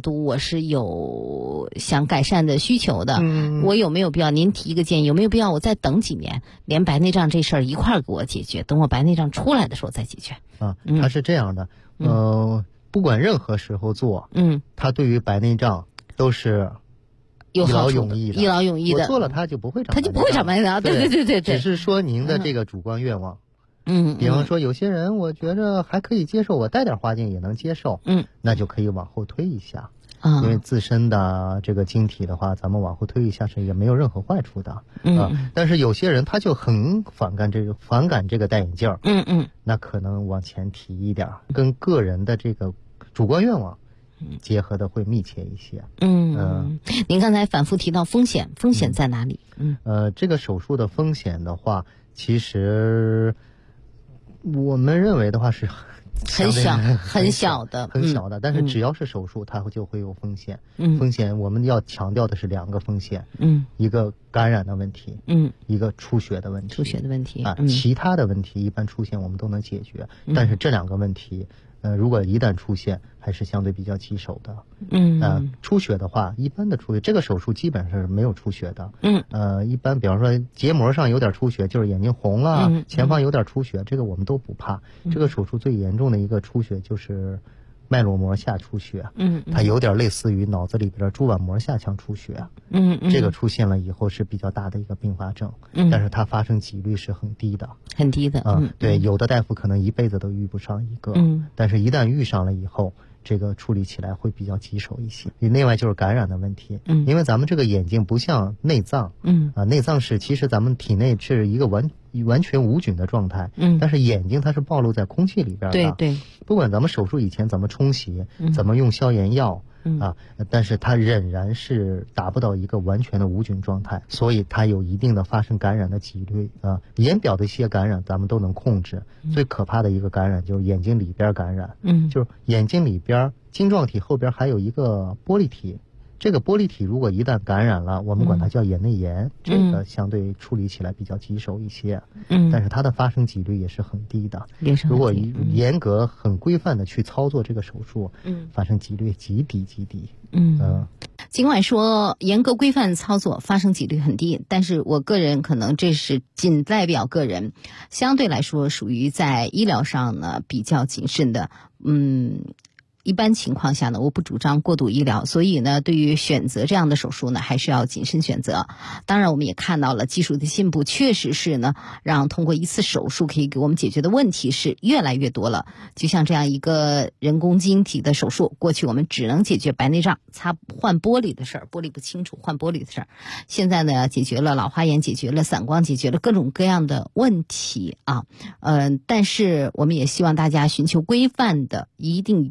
度我是有想改善的需求的，我有没有必要您提一个建议，有没有必要我再等几年，连白内障这事儿一块儿给我解决，等我白内障出来的时候再解决？ 它是这样的，不管任何时候做，它对于白内障都是一劳永逸的， 一劳永逸的。 我做了它就不会长， 它就不会长白内障。对， 只是说您的这个主观愿望。比方说有些人我觉着还可以接受，我戴点花镜也能接受，那就可以往后推一下。因为自身的这个晶体的话，咱们往后推一下是也没有任何坏处的。但是有些人他就很反感这个戴眼镜，那可能往前提一点，跟个人的这个主观愿望结合的会密切一些。 您刚才反复提到风险在哪里？ 这个手术的风险的话，其实我们认为的话是很小的， 但是只要是手术，它就会有风险。风险我们要强调的是2个风险，一个感染的问题，一个出血的问题。其他的问题一般出现我们都能解决，但是这2个问题，如果一旦出现，还是相对比较棘手的。出血的话，一般的出血，这个手术基本上是没有出血的。一般比方说结膜上有点出血，就是眼睛红了，前方有点出血，这个我们都不怕。这个手术最严重的一个出血就是脉络膜下出血，它有点类似于脑子里边的蛛网膜下腔出血。这个出现了以后是比较大的一个并发症，但是它发生几率是很低的。对，有的大夫可能一辈子都遇不上一个，但是一旦遇上了以后，这个处理起来会比较棘手一些。另外就是感染的问题，因为咱们这个眼睛不像内脏，内脏是其实咱们体内是一个完全无菌的状态，但是眼睛它是暴露在空气里边的。 对， 不管咱们手术以前怎么冲洗，怎么用消炎药，但是它仍然是达不到一个完全的无菌状态，所以它有一定的发生感染的几率。眼表的一些感染咱们都能控制，最可怕的一个感染就是眼睛里边感染，就是眼睛里边晶状体后边还有一个玻璃体。这个玻璃体如果一旦感染了，我们管它叫眼内炎，这个相对处理起来比较棘手一些，但是它的发生几率也是很低的。如果严格很规范的去操作这个手术，发生几率极低。 尽管说严格规范操作发生几率很低，但是我个人可能这是仅代表个人，相对来说属于在医疗上呢比较谨慎的。一般情况下呢，我不主张过度医疗，所以呢，对于选择这样的手术呢，还是要谨慎选择。当然，我们也看到了技术的进步，确实是呢，让通过一次手术可以给我们解决的问题是越来越多了。就像这样一个人工晶体的手术，过去我们只能解决白内障、换玻璃的事儿，玻璃不清楚换玻璃的事儿。现在呢，解决了老花眼，解决了散光，解决了各种各样的问题啊。但是我们也希望大家寻求规范的，一定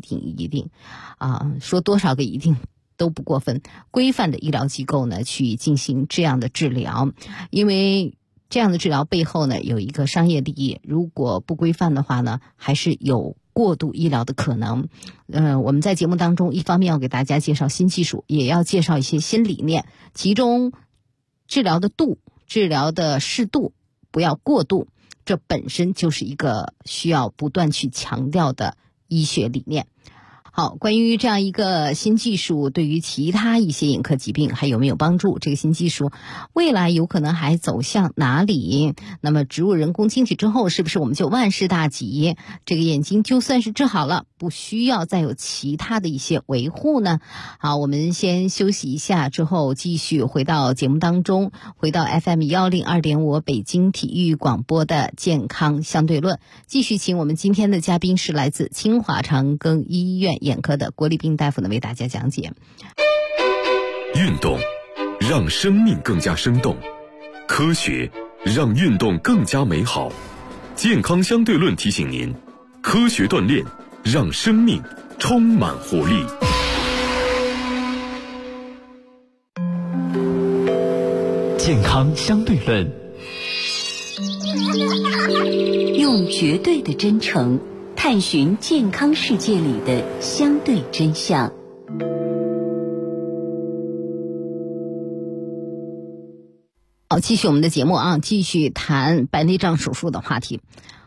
说多少个一定都不过分，规范的医疗机构呢去进行这样的治疗，因为这样的治疗背后呢有一个商业利益，如果不规范的话呢，还是有过度医疗的可能。我们在节目当中一方面要给大家介绍新技术，也要介绍一些新理念，其中治疗的度、治疗的适度，不要过度，这本身就是一个需要不断去强调的医学理念。好，关于这样一个新技术对于其他一些眼科疾病还有没有帮助，这个新技术未来有可能还走向哪里？那么植入人工晶体之后，是不是我们就万事大吉？这个眼睛就算是治好了，不需要再有其他的一些维护呢？好，我们先休息一下，之后继续回到节目当中，回到 FM 102.5北京体育广播的健康相对论，继续请我们今天的嘉宾是来自清华长庚医院眼科的郭立斌大夫呢为大家讲解。 运动让生命更加生动，科学让运动更加美好。健康相对论提醒您，科学锻炼让生命充满活力。 健康相对论， 用绝对的真诚探寻健康世界里的相对真相。 好，继续我们的节目啊，继续谈白内障手术的话题。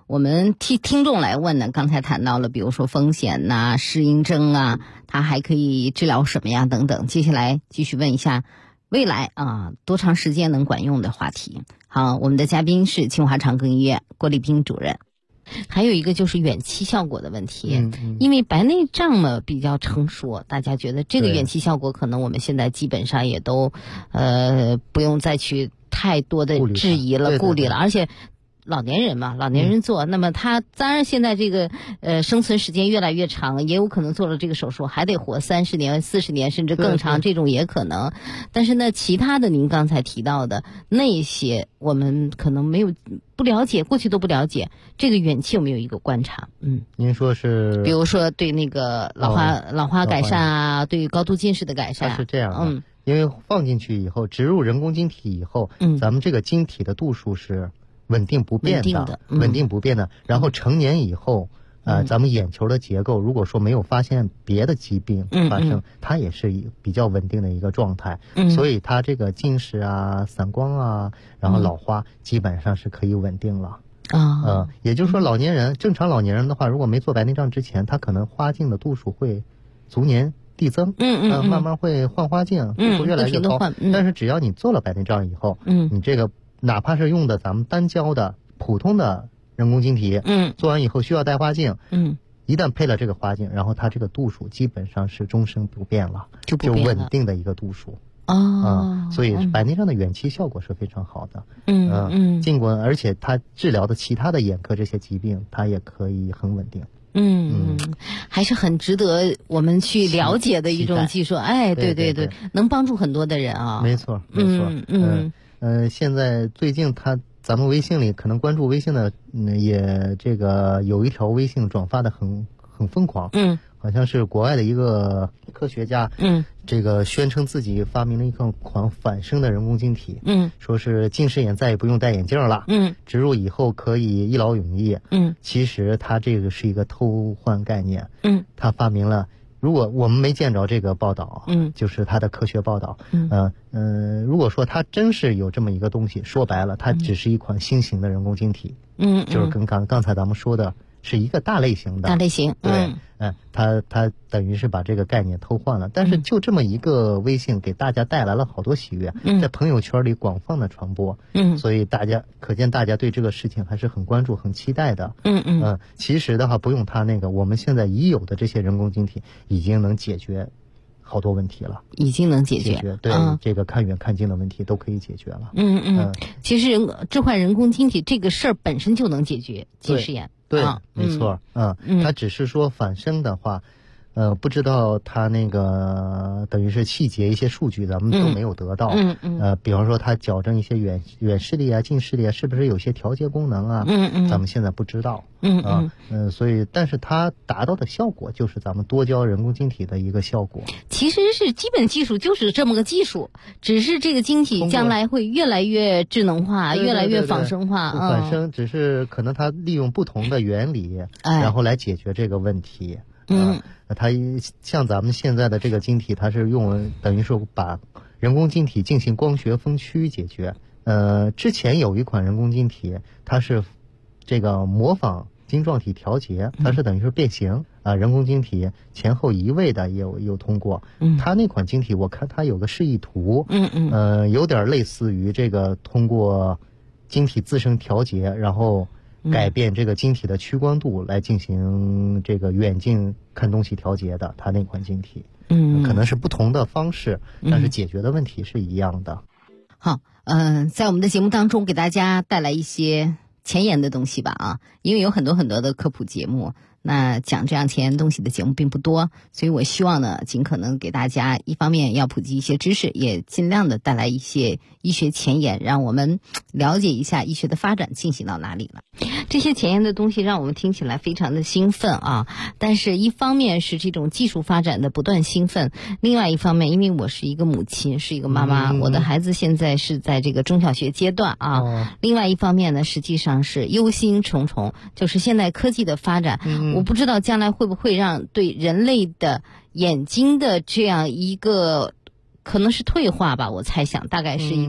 我们替听众来问呢，刚才谈到了，比如说风险呐、适应症啊，它还可以治疗什么呀等等。接下来继续问一下未来多长时间能管用的话题。好，我们的嘉宾是清华长庚医院郭立斌主任。还有一个就是远期效果的问题，因为白内障嘛比较成熟，大家觉得这个远期效果可能我们现在基本上也都不用再去太多的质疑了、顾虑了，而且老年人嘛，老年人做，那么他当然现在这个生存时间越来越长，也有可能做了这个手术还得活30年、40年甚至更长，这种也可能。但是呢，其他的您刚才提到的那些，我们可能不了解，过去都不了解。这个远期有没有一个观察？ 您说是， 比如说对那个老花改善啊，对于高度近视的改善， 它是这样的，因为放进去以后，植入人工晶体以后，咱们这个晶体的度数是稳定不变的，稳定不变的。然后成年以后，咱们眼球的结构，如果说没有发现别的疾病发生，它也是比较稳定的一个状态。所以它这个近视啊、散光啊，然后老花基本上是可以稳定了。也就是说，正常老年人的话，如果没做白内障之前，他可能花镜的度数会逐年递增，慢慢会换花镜，度数越来越高。但是只要你做了白内障以后，你这个哪怕是用的咱们单焦的普通的人工晶体，做完以后需要戴花镜，一旦配了这个花镜，然后它这个度数基本上是终身不变了，就稳定的一个度数。所以白内障的远期效果是非常好的。尽管而且它治疗的其他的眼科这些疾病，它也可以很稳定。 还是很值得我们去了解的一种技术。对，能帮助很多的人啊。 没错。现在最近咱们微信里可能关注微信的，也这个有一条微信转发的很疯狂。好像是国外的一个科学家，这个宣称自己发明了一款反生的人工晶体，说是近视眼再也不用戴眼镜了，植入以后可以一劳永逸。其实他这个是一个偷换概念。他发明了，如果我们没见着这个报道，就是他的科学报道，如果说他真是有这么一个东西，说白了，它只是一款新型的人工晶体，就是跟刚才咱们说的是一个大类型的。对，他等于是把这个概念偷换了，但是就这么一个微信给大家带来了好多喜悦，在朋友圈里广泛的传播，所以可见大家对这个事情还是很关注、很期待的。其实的话，不用它我们现在已有的这些人工晶体已经能解决好多问题了， 已经能解决。 对，这个看远看近的问题都可以解决了。 其实置换人工晶体这个事儿本身就能解决近视眼。 对，没错。它只是说反生的话，不知道它等于是细节一些数据咱们都没有得到。比方说它矫正一些远视力啊、近视力啊，是不是有些调节功能啊？咱们现在不知道。所以但是它达到的效果就是咱们多焦人工晶体的一个效果。 其实是基本技术就是这么个技术，只是这个晶体将来会越来越智能化，越来越仿生化。 反生只是可能它利用不同的原理，然后来解决这个问题。它像咱们现在的这个晶体，它是等于说把人工晶体进行光学分区解决。之前有一款人工晶体，它是这个模仿晶状体调节，它是等于是变形人工晶体前后移位的也有通过。它那款晶体我看它有个示意图，有点类似于这个通过晶体自身调节，然后改变这个晶体的屈光度来进行这个远近看东西调节的，它那款晶体，可能是不同的方式，但是解决的问题是一样的。 好，在我们的节目当中给大家带来一些前沿的东西吧因为有很多很多的科普节目，那讲这样前沿东西的节目并不多，所以我希望呢尽可能给大家一方面要普及一些知识，也尽量的带来一些医学前沿，让我们了解一下医学的发展进行到哪里了。这些前沿的东西让我们听起来非常的兴奋但是一方面是这种技术发展的不断兴奋，另外一方面因为我是一个母亲，是一个妈妈，我的孩子现在是在这个中小学阶段另外一方面呢实际上是忧心忡忡，就是现在科技的发展，我不知道将来会不会让对人类的眼睛的这样一个可能是退化吧，我猜想大概是一个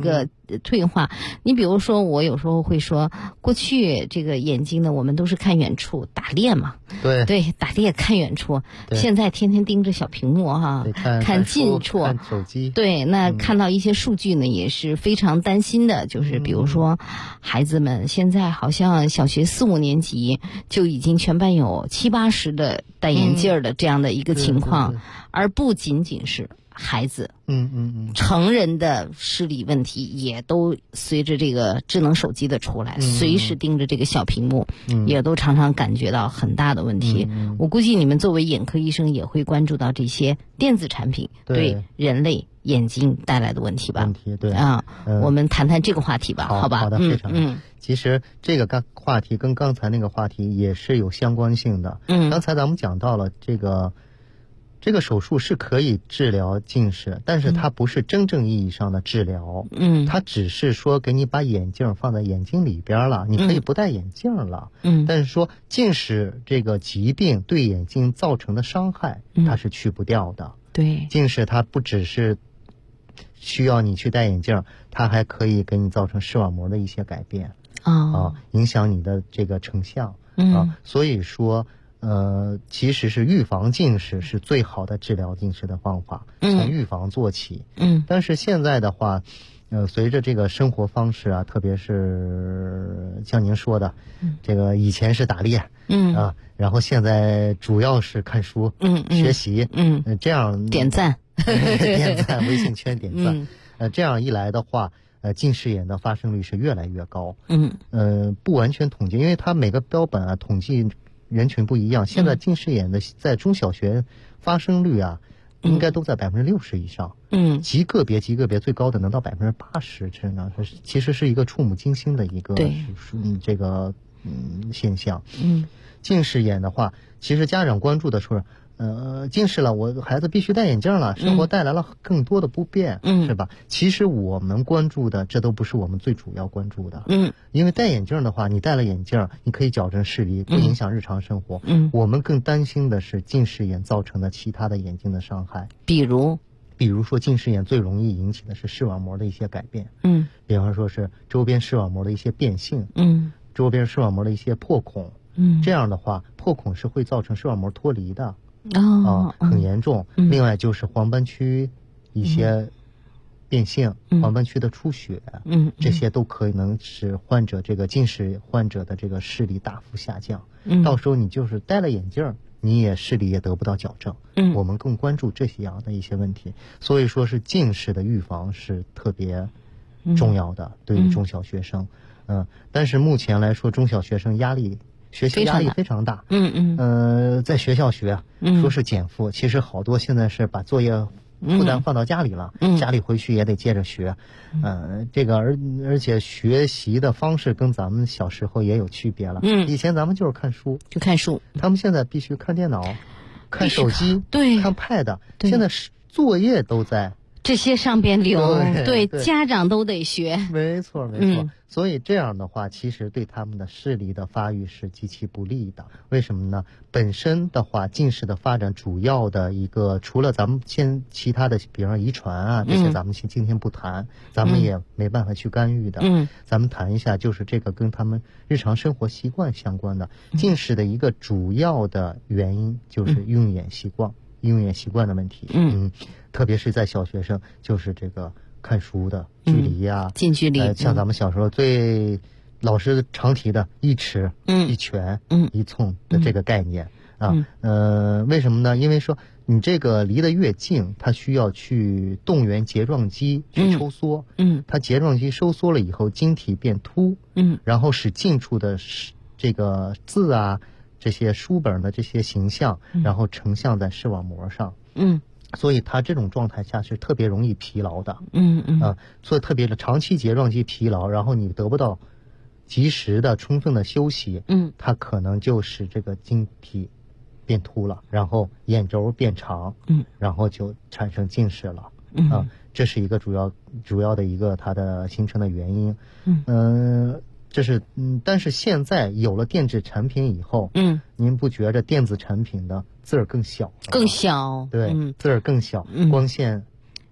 退化。你比如说，我有时候会说，过去这个眼睛呢，我们都是看远处，打猎嘛，对，打猎看远处。现在天天盯着小屏幕哈，看近处， 看手机。 对，那看到一些数据呢，也是非常担心的，就是比如说，孩子们现在好像小学4、5年级就已经全班有70、80的戴眼镜的这样的一个情况，而不仅仅是孩子，成人的视力问题也都随着这个智能手机的出来，随时盯着这个小屏幕，也都常常感觉到很大的问题。我估计你们作为眼科医生也会关注到这些电子产品对人类眼睛带来的问题吧？ 对我们谈谈这个话题吧，好吧？ 好的，非常好。其实这个话题跟刚才那个话题也是有相关性的。刚才咱们讲到了这个手术是可以治疗近视，但是它不是真正意义上的治疗。它只是说给你把眼镜放在眼睛里边了，你可以不戴眼镜了。但是说近视这个疾病对眼睛造成的伤害，它是去不掉的。 对， 近视它不只是需要你去戴眼镜，它还可以给你造成视网膜的一些改变影响你的这个成像所以说其实是预防近视是最好的治疗近视的方法，从预防做起。但是现在的话，随着这个生活方式啊，特别是像您说的，这个以前是打猎，然后现在主要是看书，学习，这样点赞， 微信圈点赞，这样一来的话，近视眼的发生率是越来越高。不完全统计，因为它每个标本啊统计人群不一样。现在近视眼的在中小学发生率啊，应该都在60%以上。极个别最高的能到80%，其实是一个触目惊心的一个这个现象。近视眼的话，其实家长关注的是近视了，我孩子必须戴眼镜了，生活带来了更多的不便，是吧？其实我们关注的，这都不是我们最主要关注的。因为戴眼镜的话，你戴了眼镜，你可以矫正视力，不影响日常生活。我们更担心的是近视眼造成的其他的眼睛的伤害，比如说近视眼最容易引起的是视网膜的一些改变，比方说是周边视网膜的一些变性，周边视网膜的一些破孔，这样的话，破孔是会造成视网膜脱离的。很严重。另外就是黄斑区一些变性，黄斑区的出血，这些都可能使患者这个近视患者的这个视力大幅下降。到时候你就是戴了眼镜，你也视力也得不到矫正。我们更关注这些样的一些问题，所以说是近视的预防是特别重要的，对于中小学生。但是目前来说，中小学生学习压力非常大。在学校学，说是减负，其实好多现在是把作业负担放到家里了，家里回去也得接着学。这个而且学习的方式跟咱们小时候也有区别了。以前咱们就是看书，他们现在必须看电脑、看手机、看 pad， 现在作业都在这些上边留，对家长都得学。 没错。所以这样的话，其实对他们的视力的发育是极其不利的。为什么呢？本身的话，近视的发展主要的一个，除了咱们其他的，比方遗传啊这些，咱们今天不谈，咱们也没办法去干预的。咱们谈一下，就是这个跟他们日常生活习惯相关的。近视的一个主要的原因就是用眼习惯的问题。特别是在小学生，就是这个看书的距离啊， 近距离， 像咱们小时候老师常提的1尺、1拳、1寸的这个概念为什么呢？因为说你这个离得越近，它需要去动员睫状肌去收缩，它睫状肌收缩了以后，晶体变凸，然后使近处的这个字啊，这些书本的这些形象，然后成像在视网膜上，所以它这种状态下是特别容易疲劳的，所以特别的长期睫状肌疲劳，然后你得不到及时的充分的休息，它可能就使这个晶体变凸了，然后眼轴变长，然后就产生近视了，这是一个主要的一个它的形成的原因，这是但是现在有了电子产品以后，您不觉着电子产品的字儿更小？ 更小， 对，字儿更小，光线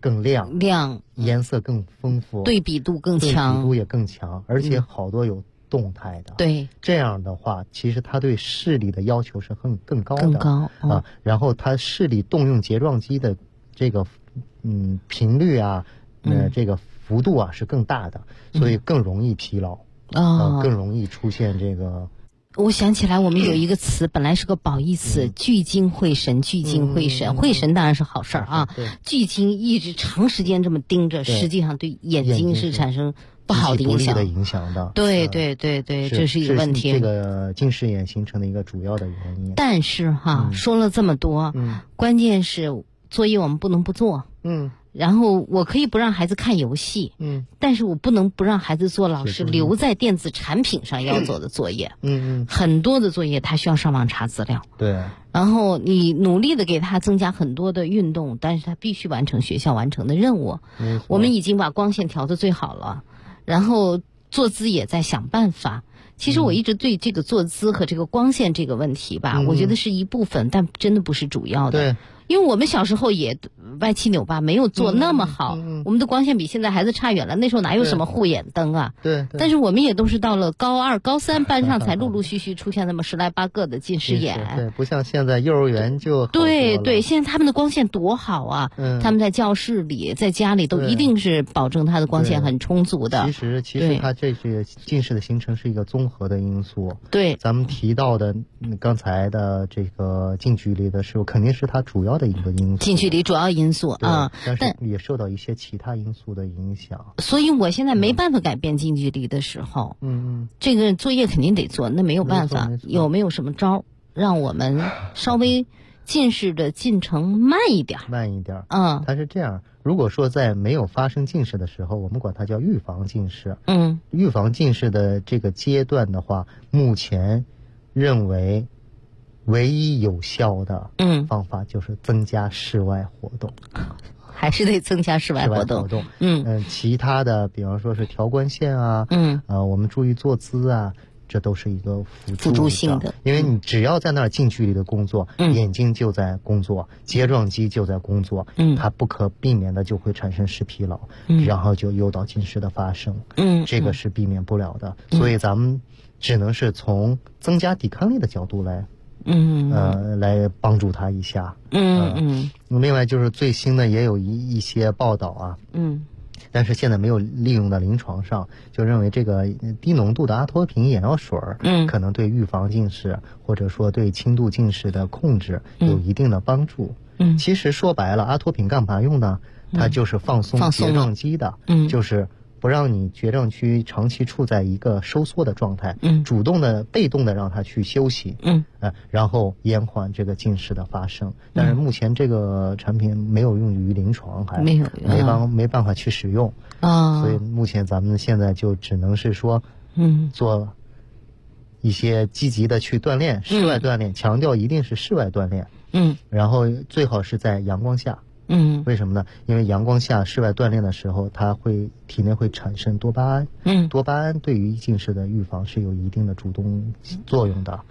更亮，颜色更丰富， 对比度更强， 对比度也更强，而且好多有动态的。 对， 这样的话，其实它对视力的要求是更高的，啊。然后它视力动用睫状肌的这个频率啊，这个幅度啊是更大的，所以更容易疲劳更容易出现这个。 我想起来，我们有一个词，本来是个褒义词，聚精会神。聚精会神，会神当然是好事儿啊。聚精一直长时间这么盯着，实际上对眼睛是产生不好的影响的。对，这是一个问题。 这个近视眼形成的一个主要的原因。 但是说了这么多，关键是作业我们不能不做。然后我可以不让孩子看游戏，但是我不能不让孩子做老师留在电子产品上要做的作业。很多的作业他需要上网查资料。 对。 然后你努力的给他增加很多的运动，但是他必须完成学校完成的任务。我们已经把光线调得最好了，然后坐姿也在想办法。其实我一直对这个坐姿和这个光线这个问题吧，我觉得是一部分，但真的不是主要的。 对。 因为我们小时候也歪七扭八，没有做那么好，我们的光线比现在孩子差远了。那时候哪有什么护眼灯啊？ 对。 但是我们也都是到了高2、高3班上才陆陆续续出现那么10来8个的近视眼。 对，不像现在幼儿园就好。 对，现在他们的光线多好啊！他们在教室里、在家里都一定是保证他的光线很充足的。 其实它这是近视的形成是一个综合的因素。 对， 咱们提到的刚才的这个近距离的时候，肯定是它主要的一个因素。 近距离主要因素啊， 但是也受到一些其他因素的影响。 所以我现在没办法改变近距离的时候，这个作业肯定得做，那没有办法。有没有什么招让我们稍微近视的进程慢一点？它是这样，如果说在没有发生近视的时候，我们管它叫预防近视。预防近视的这个阶段的话，目前认为唯一有效的方法就是增加室外活动。还是得增加室外活动。其他的比方说是调光线啊，我们注意坐姿啊，这都是一个辅助性的。因为你只要在那儿近距离的工作，眼睛就在工作，睫状肌就在工作，它不可避免的就会产生视疲劳，然后就诱导近视的发生。这个是避免不了的。所以咱们只能是从增加抵抗力的角度来来帮助他一下。另外就是最新的也有一些报道啊，但是现在没有利用到临床上，就认为这个低浓度的阿托品眼药水可能对预防近视或者说对轻度近视的控制有一定的帮助。其实说白了，阿托品干嘛用呢？它就是放松睫状肌的，就是不让你睫状区长期处在一个收缩的状态，主动的、被动的让它去休息，然后延缓这个近视的发生。但是目前这个产品没有用于临床，还没办法去使用所以目前咱们现在就只能是说，做一些积极的去锻炼，室外锻炼，强调一定是室外锻炼，然后最好是在阳光下。为什么呢？因为阳光下室外锻炼的时候，它会体内会产生多巴胺，多巴胺对于近视的预防是有一定的主动作用的。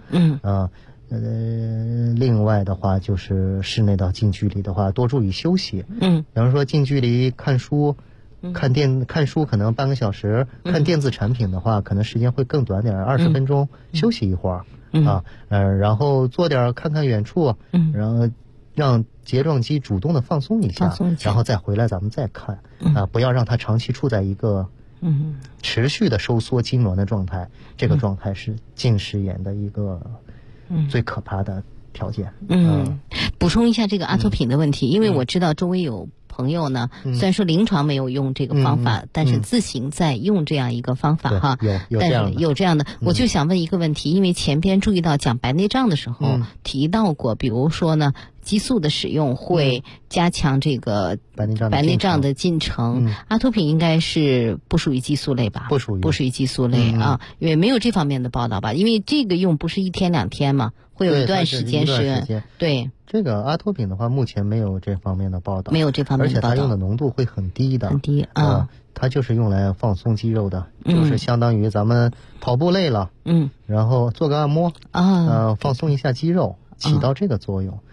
另外的话就是室内的近距离的话，多注意休息。比方说近距离看书，看书可能半个小时，看电子产品的话，可能时间会更短点，20分钟，休息一会儿然后做点看看远处，然后让睫状肌主动的放松一下，然后再回来咱们再看不要让它长期处在一个持续的收缩痉挛的状态，这个状态是近视眼的一个最可怕的条件。补充一下这个阿托品的问题，因为我知道周围有朋友呢，虽然说临床没有用这个方法，但是自行在用这样一个方法哈。有这样的，我就想问一个问题，因为前边注意到讲白内障的时候提到过，比如说呢，激素的使用会加强这个白内障的进程。阿托品应该是不属于激素类吧？不属于激素类啊，因为没有这方面的报道吧？因为这个用不是1天2天嘛，会有一段时间是。对。这个阿托品的话，目前没有这方面的报道，没有这方面的报道，而且它用的浓度会很低的，很低它就是用来放松肌肉的，就是相当于咱们跑步累了，然后做个按摩放松一下肌肉，起到这个作用。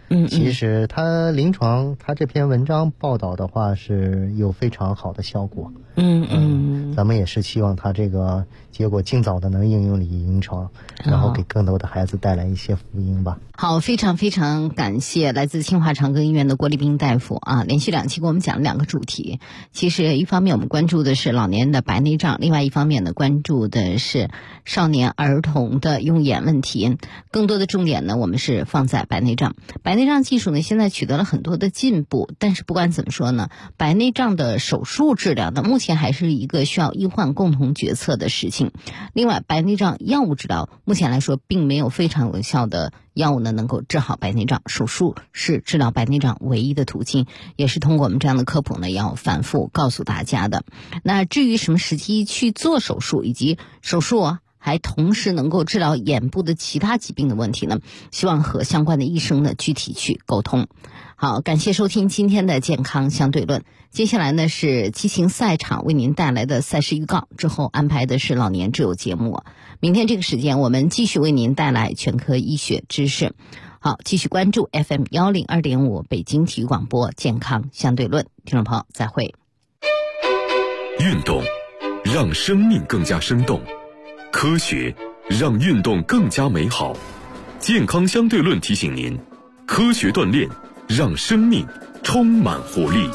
其实他临床他这篇文章报道的话是有非常好的效果。咱们也是希望他这个结果尽早的能应用临床，然后给更多的孩子带来一些福音吧。 好，非常非常感谢来自清华长庚医院的郭立斌大夫啊，连续2期给我们讲了2个主题。其实一方面我们关注的是老年的白内障，另外一方面呢关注的是少年儿童的用眼问题。更多的重点呢我们是放在白内障。白内障技术呢现在取得了很多的进步，但是不管怎么说呢，白内障的手术治疗呢目前还是一个需要医患共同决策的事情。另外白内障药物治疗目前来说并没有非常有效的药物呢能够治好白内障，手术是治疗白内障唯一的途径，也是通过我们这样的科普呢要反复告诉大家的。那至于什么时机去做手术，以及手术还同时能够治疗眼部的其他疾病的问题呢，希望和相关的医生呢具体去沟通。好，感谢收听今天的健康相对论。接下来呢是激情赛场为您带来的赛事预告，之后安排的是老年之友节目。明天这个时间我们继续为您带来全科医学知识。好，继续关注 FM 102.5北京体育广播健康相对论，听众朋友再会。 运动让生命更加生动，科学让运动更加美好。健康相对论提醒您，科学锻炼让生命充满活力。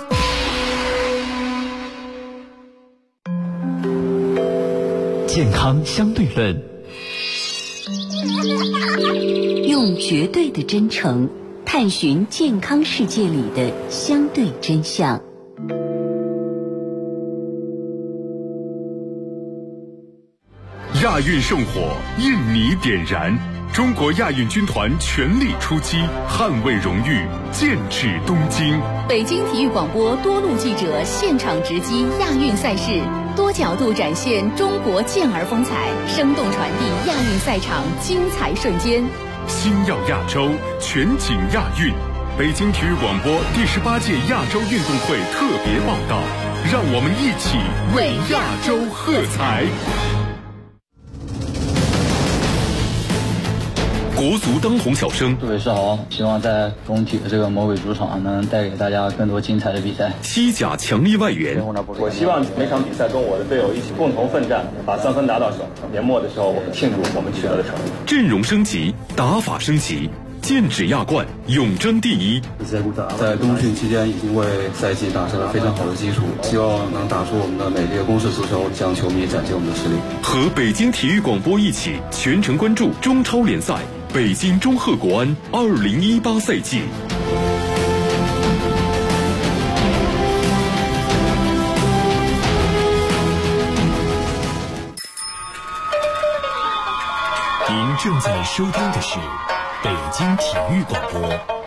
健康相对论， 用绝对的真诚探寻健康世界里的相对真相。 亚运圣火，印尼点燃，中国亚运军团全力出击，捍卫荣誉，剑指东京。 北京体育广播多路记者现场直击亚运赛事，多角度展现中国健儿风采，生动传递亚运赛场精彩瞬间。 星耀亚洲，全景亚运。北京体育广播第18届亚洲运动会特别报道，让我们一起为亚洲喝彩。国足当红小生， 各位是好，希望在中体的这个魔鬼主场能带给大家更多精彩的比赛。 西甲强力外援， 我希望每场比赛跟我的队友一起共同奋战，把3分拿到手。年末的时候，我们庆祝我们取得的成绩。 阵容升级，打法升级，剑指亚冠，永争第一。 在冬训期间已经为赛季打下了非常好的基础，希望能打出我们的美丽的攻势足球，向球迷展现我们的实力。 和北京体育广播一起全程关注中超联赛北京中赫国安2018赛季。 您正在收听的是北京体育广播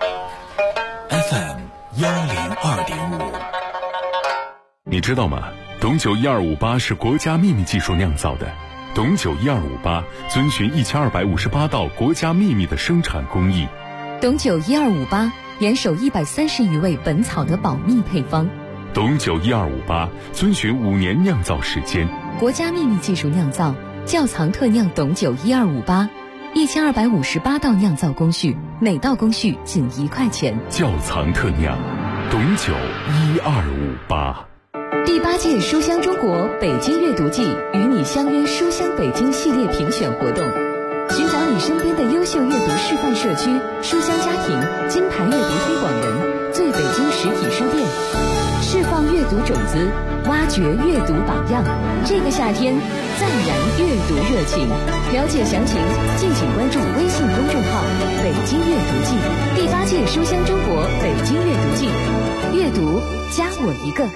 FM 102.5。 你知道吗？董酒1258是国家秘密技术酿造的。董酒1258遵循1258道国家秘密的生产工艺。 董酒1258严守130余味本草的保密配方。 董酒1258遵循5年酿造时间。 国家秘密技术酿造，窖藏特酿董酒1258，1258道酿造工序，每道工序仅1块钱。 窖藏特酿，董酒1258。 第8届书香中国北京阅读季与你相约书香北京系列评选活动，寻找你身边的优秀阅读示范社区、书香家庭、金牌阅读推广人、最北京实体书店，释放阅读种子，挖掘阅读榜样。这个夏天暂燃阅读热情，了解详情敬请关注微信公众号北京阅读季。第8届书香中国北京阅读季，阅读加我一个。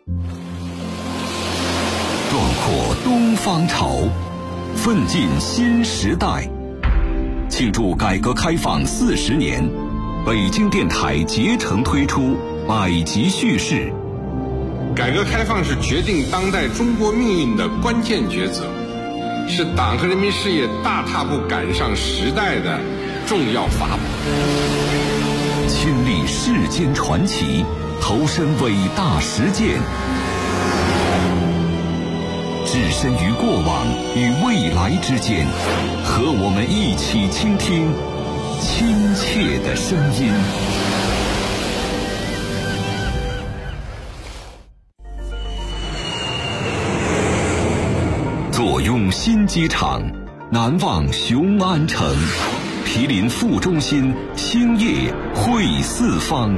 壮阔东方潮，奋进新时代。庆祝改革开放40年，北京电台竭诚推出百集叙事。 改革开放是决定当代中国命运的关键抉择，是党和人民事业大踏步赶上时代的重要法宝。 亲历世间传奇，投身伟大实践，置身于过往与未来之间，和我们一起倾听亲切的声音。坐拥新机场，难忘雄安城，毗邻副中心，兴业汇四方。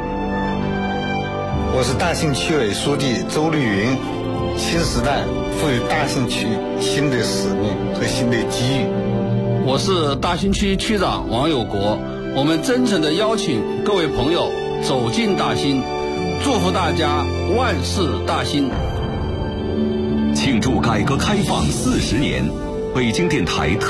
我是大兴区委书记周绿云。新时代赋予大兴区新的使命和新的机遇。 我是大兴区区长王有国，我们真诚地邀请各位朋友走进大兴，祝福大家万事大兴。 庆祝改革开放40年，北京电台